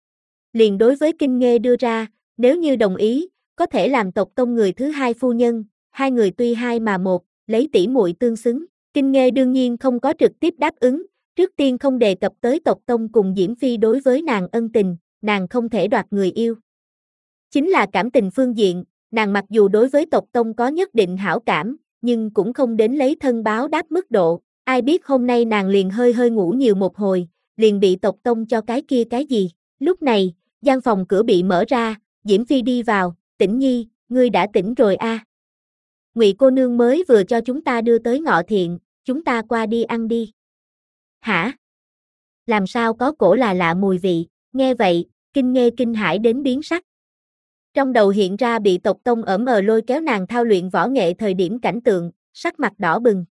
Speaker 1: Liền đối với Kinh Nghê đưa ra, nếu như đồng ý, có thể làm Tộc Tông người thứ hai phu nhân, hai người tuy hai mà một, lấy tỷ muội tương xứng. Kinh Nghê đương nhiên không có trực tiếp đáp ứng, trước tiên không đề cập tới Tộc Tông cùng Diễm Phi đối với nàng ân tình, nàng không thể đoạt người yêu. Chính là cảm tình phương diện, nàng mặc dù đối với Tộc Tông có nhất định hảo cảm, nhưng cũng không đến lấy thân báo đáp mức độ, ai biết hôm nay nàng liền hơi hơi ngủ nhiều một hồi, liền bị Tộc Tông cho cái kia cái gì. Lúc này, gian phòng cửa bị mở ra, Diễm Phi đi vào, Tĩnh Nhi, ngươi đã tỉnh rồi a? À? Ngụy cô nương mới vừa cho chúng ta đưa tới ngọ thiện, chúng ta qua đi ăn đi. Hả? Làm sao có cổ là lạ mùi vị, nghe vậy, Kinh Nghê kinh hãi đến biến sắc. Trong đầu hiện ra bị Tộc Tông ỡm ờ lôi kéo nàng thao luyện võ nghệ thời điểm cảnh tượng, sắc mặt đỏ bừng.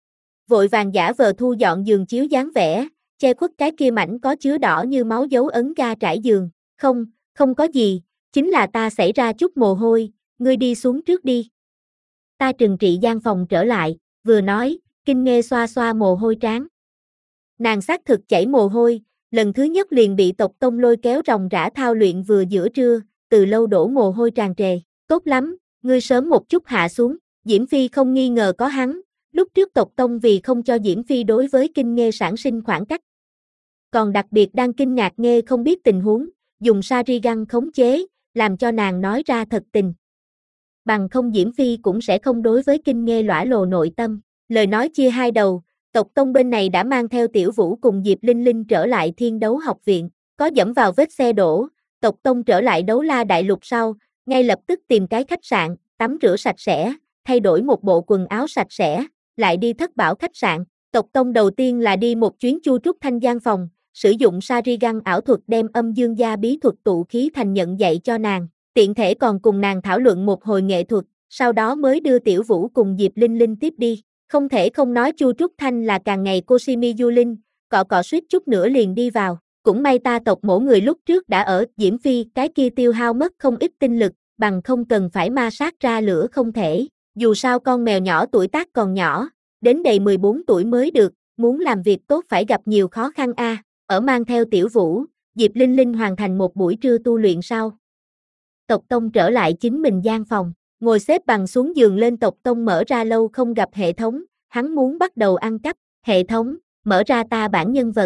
Speaker 1: Vội vàng giả vờ thu dọn giường chiếu dáng vẻ, che khuất cái kia mảnh có chứa đỏ như máu dấu ấn ga trải giường, không, không có gì, chính là ta xảy ra chút mồ hôi, ngươi đi xuống trước đi. Ta trừng trị gian phòng trở lại, vừa nói, Kinh Nghê xoa xoa mồ hôi trán. Nàng xác thực chảy mồ hôi, lần thứ nhất liền bị Tộc Tông lôi kéo ròng rã thao luyện vừa giữa trưa, từ lâu đổ mồ hôi tràn trề, tốt lắm, ngươi sớm một chút hạ xuống, Diễm Phi không nghi ngờ có hắn, lúc trước Tộc Tông vì không cho Diễm Phi đối với Kinh Nghê sản sinh khoảng cách. Còn đặc biệt đang kinh ngạc Nghê không biết tình huống, dùng Sharingan khống chế, làm cho nàng nói ra thật tình. Bằng không Diễm Phi cũng sẽ không đối với Kinh Nghê lõa lồ nội tâm. Lời nói chia hai đầu, Tộc Tông bên này đã mang theo Tiểu Vũ cùng Diệp Linh Linh trở lại Thiên Đấu Học Viện, có dẫm vào vết xe đổ, Tộc Tông trở lại Đấu La Đại Lục sau, ngay lập tức tìm cái khách sạn, tắm rửa sạch sẽ, thay đổi một bộ quần áo sạch sẽ, lại đi Thất Bảo khách sạn. Tộc Tông đầu tiên là đi một chuyến Chu Trúc Thanh gian phòng, sử dụng Sharingan ảo thuật đem âm dương gia bí thuật tụ khí thành nhận dạy cho nàng, tiện thể còn cùng nàng thảo luận một hồi nghệ thuật, sau đó mới đưa Tiểu Vũ cùng Diệp Linh Linh tiếp đi. Không thể không nói Chu Trúc Thanh là càng ngày Koshimi Du Linh, cọ cọ suýt chút nữa liền đi vào. Cũng may ta Tộc Mỗ người lúc trước đã ở Diễm Phi cái kia tiêu hao mất không ít tinh lực, bằng không cần phải ma sát ra lửa không thể. Dù sao con mèo nhỏ tuổi tác còn nhỏ, đến đầy mười bốn tuổi mới được, muốn làm việc tốt phải gặp nhiều khó khăn a. À. Ở mang theo Tiểu Vũ, Diệp Linh Linh hoàn thành một buổi trưa tu luyện sau. Tộc Tông trở lại chính mình gian phòng, ngồi xếp bằng xuống giường lên. Tộc Tông mở ra lâu không gặp hệ thống, hắn muốn bắt đầu ăn cắp. Hệ thống, mở ra ta bản nhân vật.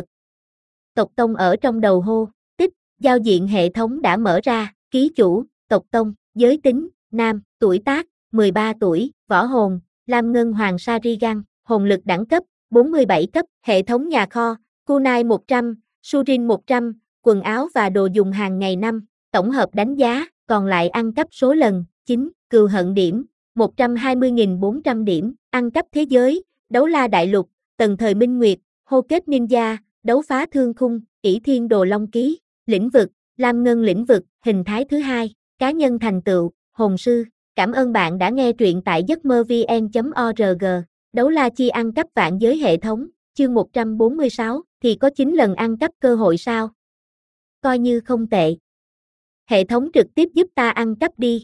Speaker 1: Tộc Tông ở trong đầu hô, tích, giao diện hệ thống đã mở ra, ký chủ, Tộc Tông, giới tính, nam, tuổi tác, mười ba tuổi, võ hồn, Lam Ngân Hoàng Sarigan, hồn lực đẳng cấp, bốn mươi bảy cấp, hệ thống nhà kho, kunai một trăm, surin một trăm, quần áo và đồ dùng hàng ngày năm, tổng hợp đánh giá, còn lại ăn cắp số lần, chín, cừu hận điểm, một trăm hai mươi nghìn bốn trăm điểm, ăn cắp thế giới, đấu la đại lục, tần thời minh nguyệt, hô kết ninja, đấu phá thương khung, ỷ thiên đồ long ký, lĩnh vực, Lam Ngân lĩnh vực, hình thái thứ hai, cá nhân thành tựu, hồn sư. Cảm ơn bạn đã nghe truyện tại giấc mơ vn chấm org. Đấu la chi ăn cắp vạn giới hệ thống, chương một trăm bốn mươi sáu, thì có chín lần ăn cắp cơ hội sao? Coi như không tệ. Hệ thống trực tiếp giúp ta ăn cắp đi.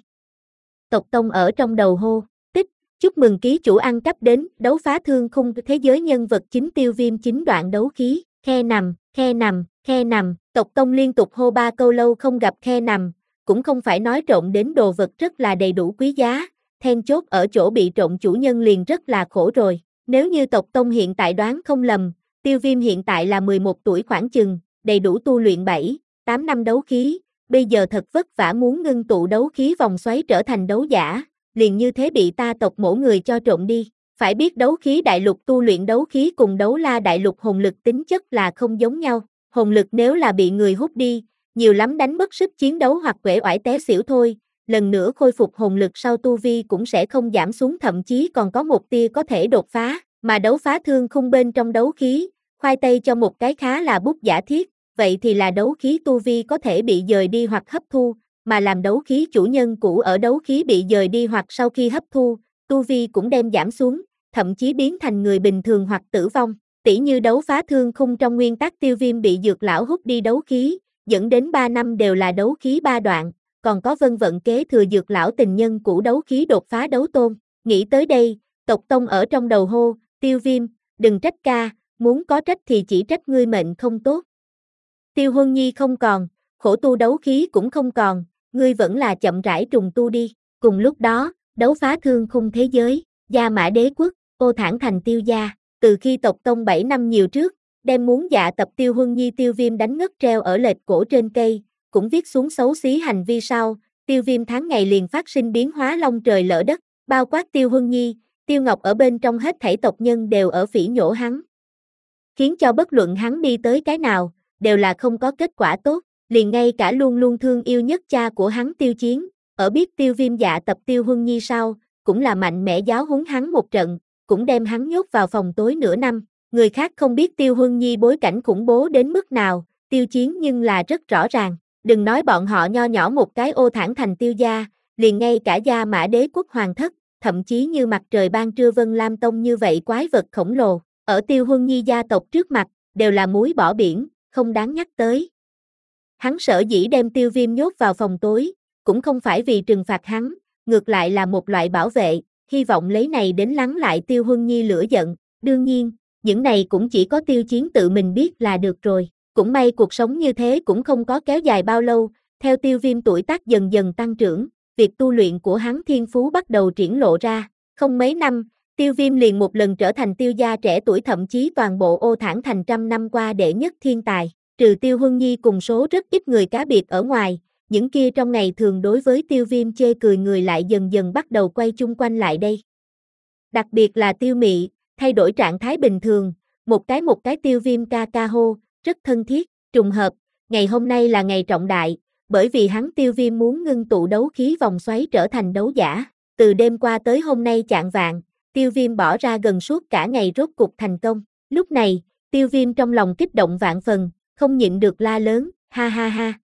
Speaker 1: Tộc Tông ở trong đầu hô, tích, chúc mừng ký chủ ăn cắp đến đấu phá thương khung thế giới nhân vật chính tiêu viêm chín đoạn đấu khí, khe nằm, khe nằm, khe nằm. Tộc Tông liên tục hô ba câu lâu không gặp khe nằm, cũng không phải nói trộn đến đồ vật rất là đầy đủ quý giá, then chốt ở chỗ bị trộn chủ nhân liền rất là khổ rồi. Nếu như Tộc Tông hiện tại đoán không lầm, tiêu viêm hiện tại là mười một tuổi khoảng chừng, đầy đủ tu luyện bảy, tám năm đấu khí, bây giờ thật vất vả muốn ngưng tụ đấu khí vòng xoáy trở thành đấu giả, liền như thế bị ta tộc mỗi người cho trộn đi. Phải biết đấu khí đại lục tu luyện đấu khí cùng đấu la đại lục hồn lực tính chất là không giống nhau, hồn lực nếu là bị người hút đi, nhiều lắm đánh mất sức chiến đấu hoặc uể oải té xỉu thôi, lần nữa khôi phục hồn lực sau tu vi cũng sẽ không giảm xuống, thậm chí còn có một tia có thể đột phá, mà đấu phá thương khung bên trong đấu khí, khoai tây cho một cái khá là bút giả thiết, vậy thì là đấu khí tu vi có thể bị dời đi hoặc hấp thu, mà làm đấu khí chủ nhân cũ ở đấu khí bị dời đi hoặc sau khi hấp thu, tu vi cũng đem giảm xuống, thậm chí biến thành người bình thường hoặc tử vong, tỉ như đấu phá thương khung trong nguyên tắc tiêu viêm bị dược lão hút đi đấu khí, dẫn đến ba năm đều là đấu khí ba đoạn, còn có vân vận kế thừa dược lão tình nhân cũ đấu khí đột phá đấu tôn. Nghĩ tới đây, Tộc Tông ở trong đầu hô, tiêu viêm, đừng trách ca, muốn có trách thì chỉ trách ngươi mệnh không tốt. Tiêu Huân Nhi không còn, khổ tu đấu khí cũng không còn, ngươi vẫn là chậm rãi trùng tu đi. Cùng lúc đó, đấu phá thương khung thế giới, Gia Mã Đế Quốc, Ô Thản Thành Tiêu gia, từ khi Tộc Tông bảy năm nhiều trước, đem muốn dạ tập Tiêu Huân Nhi tiêu viêm đánh ngất treo ở lệch cổ trên cây, cũng viết xuống xấu xí hành vi sau, tiêu viêm tháng ngày liền phát sinh biến hóa long trời lỡ đất, bao quát Tiêu Huân Nhi, Tiêu Ngọc ở bên trong hết thảy tộc nhân đều ở phỉ nhổ hắn. Khiến cho bất luận hắn đi tới cái nào, đều là không có kết quả tốt, liền ngay cả luôn luôn thương yêu nhất cha của hắn Tiêu Chiến, ở biết tiêu viêm dạ tập Tiêu Huân Nhi sau, cũng là mạnh mẽ giáo huấn hắn một trận, cũng đem hắn nhốt vào phòng tối nửa năm. Người khác không biết Tiêu Huân Nhi bối cảnh khủng bố đến mức nào, Tiêu Chiến nhưng là rất rõ ràng. Đừng nói bọn họ nho nhỏ một cái Ô Thản Thành Tiêu gia, liền ngay cả Gia Mã Đế Quốc hoàng thất, thậm chí như mặt trời ban trưa Vân Lam Tông như vậy quái vật khổng lồ, ở Tiêu Huân Nhi gia tộc trước mặt, đều là muối bỏ biển, không đáng nhắc tới. Hắn sở dĩ đem Tiêu Viêm nhốt vào phòng tối, cũng không phải vì trừng phạt hắn, ngược lại là một loại bảo vệ, hy vọng lấy này đến lắng lại Tiêu Huân Nhi lửa giận. Đương nhiên, những này cũng chỉ có Tiêu Chiến tự mình biết là được rồi. Cũng may cuộc sống như thế cũng không có kéo dài bao lâu, theo Tiêu Viêm tuổi tác dần dần tăng trưởng, việc tu luyện của hắn thiên phú bắt đầu triển lộ ra. Không mấy năm, Tiêu Viêm liền một lần trở thành Tiêu gia trẻ tuổi, thậm chí toàn bộ Ô Thản Thành trăm năm qua đệ nhất thiên tài. Trừ Tiêu Huân Nhi cùng số rất ít người cá biệt ở ngoài, những kia trong ngày thường đối với Tiêu Viêm chê cười người lại dần dần bắt đầu quay chung quanh lại đây. Đặc biệt là Tiêu Mị, thay đổi trạng thái bình thường, một cái một cái Tiêu Viêm ca ca hô, rất thân thiết. Trùng hợp, ngày hôm nay là ngày trọng đại, bởi vì hắn Tiêu Viêm muốn ngưng tụ đấu khí vòng xoáy trở thành đấu giả. Từ đêm qua tới hôm nay chạng vạng, Tiêu Viêm bỏ ra gần suốt cả ngày rốt cục thành công. Lúc này, Tiêu Viêm trong lòng kích động vạn phần, không nhịn được la lớn, ha ha ha.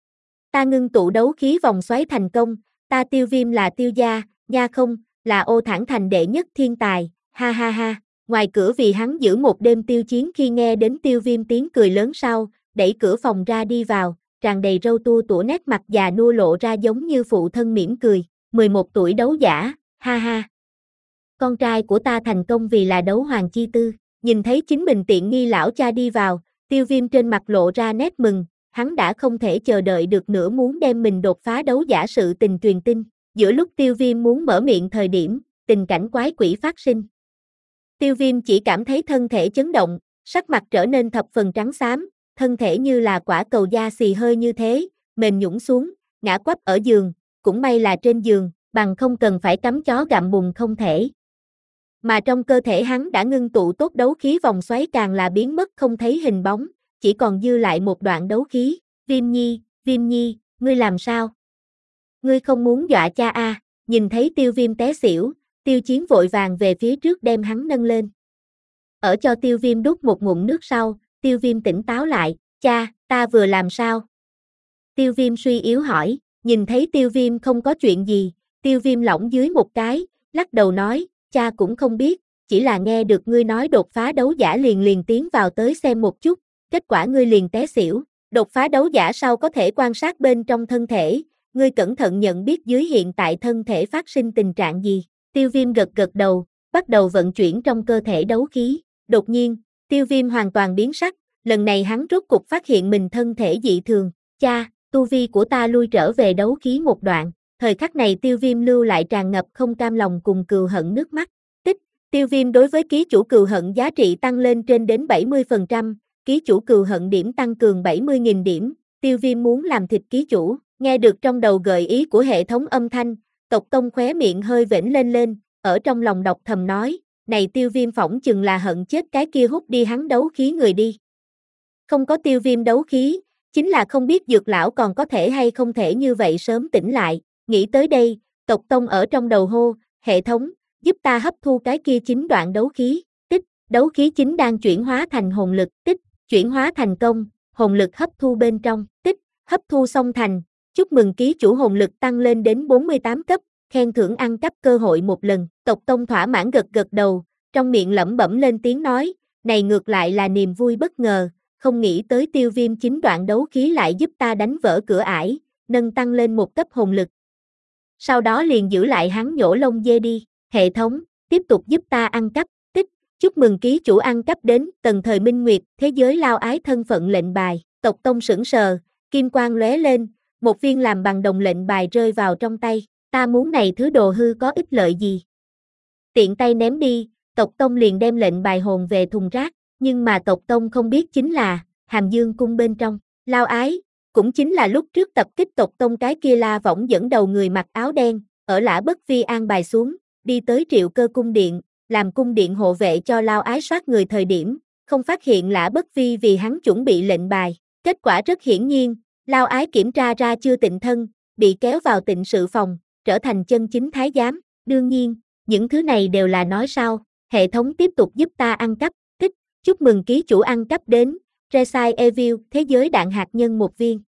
Speaker 1: Ta ngưng tụ đấu khí vòng xoáy thành công, ta Tiêu Viêm là Tiêu gia, nha không, là Ô Thản Thành đệ nhất thiên tài, ha ha ha. Ngoài cửa vì hắn giữ một đêm Tiêu Chiến khi nghe đến Tiêu Viêm tiếng cười lớn sau, đẩy cửa phòng ra đi vào, tràn đầy râu tua tủa, nét mặt già nua lộ ra giống như phụ thân mỉm cười, mười một tuổi đấu giả, ha ha. Con trai của ta thành công vì là đấu hoàng chi tư, nhìn thấy chính mình tiện nghi lão cha đi vào, Tiêu Viêm trên mặt lộ ra nét mừng, hắn đã không thể chờ đợi được nữa muốn đem mình đột phá đấu giả sự tình truyền tin. Giữa lúc Tiêu Viêm muốn mở miệng thời điểm, tình cảnh quái quỷ phát sinh. Tiêu Viêm chỉ cảm thấy thân thể chấn động, sắc mặt trở nên thập phần trắng xám, thân thể như là quả cầu da xì hơi như thế, mềm nhũn xuống, ngã quắp ở giường, cũng may là trên giường, bằng không cần phải cắm chó gặm bùn không thể. Mà trong cơ thể hắn đã ngưng tụ tốt đấu khí vòng xoáy càng là biến mất không thấy hình bóng, chỉ còn dư lại một đoạn đấu khí. Viêm Nhi, Viêm Nhi, ngươi làm sao? Ngươi không muốn dọa cha a? À? Nhìn thấy Tiêu Viêm té xỉu, Tiêu Chiến vội vàng về phía trước đem hắn nâng lên. Ở cho Tiêu Viêm đút một ngụm nước sau, Tiêu Viêm tỉnh táo lại, cha, ta vừa làm sao? Tiêu Viêm suy yếu hỏi, nhìn thấy Tiêu Viêm không có chuyện gì, Tiêu Viêm lỏng dưới một cái, lắc đầu nói, cha cũng không biết, chỉ là nghe được ngươi nói đột phá đấu giả liền liền tiến vào tới xem một chút, kết quả ngươi liền té xỉu, đột phá đấu giả sau có thể quan sát bên trong thân thể, ngươi cẩn thận nhận biết dưới hiện tại thân thể phát sinh tình trạng gì. Tiêu Viêm gật gật đầu, bắt đầu vận chuyển trong cơ thể đấu khí, đột nhiên, Tiêu Viêm hoàn toàn biến sắc, lần này hắn rốt cục phát hiện mình thân thể dị thường, cha, tu vi của ta lui trở về đấu khí một đoạn. Thời khắc này Tiêu Viêm lưu lại tràn ngập không cam lòng cùng cừu hận nước mắt. Tích, Tiêu Viêm đối với ký chủ cừu hận giá trị tăng lên trên đến bảy mươi phần trăm, ký chủ cừu hận điểm tăng cường bảy mươi nghìn điểm, Tiêu Viêm muốn làm thịt ký chủ. Nghe được trong đầu gợi ý của hệ thống âm thanh, Tộc Tông khóe miệng hơi vểnh lên lên, ở trong lòng đọc thầm nói, này Tiêu Viêm phỏng chừng là hận chết cái kia hút đi hắn đấu khí người đi. Không có Tiêu Viêm đấu khí, chính là không biết Dược lão còn có thể hay không thể như vậy sớm tỉnh lại. Nghĩ tới đây, Tộc Tông ở trong đầu hô, hệ thống, giúp ta hấp thu cái kia chính đoạn đấu khí, tích, đấu khí chính đang chuyển hóa thành hồn lực, tích, chuyển hóa thành công, hồn lực hấp thu bên trong, tích, hấp thu xong thành, chúc mừng ký chủ hồn lực tăng lên đến bốn mươi tám cấp, khen thưởng ăn cắp cơ hội một lần. Tộc Tông thỏa mãn gật gật đầu, trong miệng lẩm bẩm lên tiếng nói, này ngược lại là niềm vui bất ngờ, không nghĩ tới Tiêu Viêm chính đoạn đấu khí lại giúp ta đánh vỡ cửa ải, nâng tăng lên một cấp hồn lực. Sau đó liền giữ lại hắn nhổ lông dê đi, hệ thống, tiếp tục giúp ta ăn cắp, tích, chúc mừng ký chủ ăn cắp đến tầng thời minh nguyệt, thế giới lao ái thân phận lệnh bài. Tộc Tông sững sờ, kim quang lóe lên, một viên làm bằng đồng lệnh bài rơi vào trong tay, ta muốn này thứ đồ hư có ích lợi gì? Tiện tay ném đi, Tộc Tông liền đem lệnh bài hồn về thùng rác, nhưng mà Tộc Tông không biết chính là, Hàm Dương cung bên trong, lao ái, cũng chính là lúc trước tập kích Tộc Tông cái kia La Võng dẫn đầu người mặc áo đen, ở Lã Bất Vi an bài xuống, đi tới Triệu Cơ cung điện, làm cung điện hộ vệ cho lao ái soát người thời điểm, không phát hiện Lã Bất Vi vì hắn chuẩn bị lệnh bài, kết quả rất hiển nhiên, lao ái kiểm tra ra chưa tịnh thân, bị kéo vào tịnh sự phòng, trở thành chân chính thái giám, đương nhiên, những thứ này đều là nói sau, hệ thống tiếp tục giúp ta ăn cắp, tích, chúc mừng ký chủ ăn cắp đến, Reside Evil, thế giới đạn hạt nhân một viên.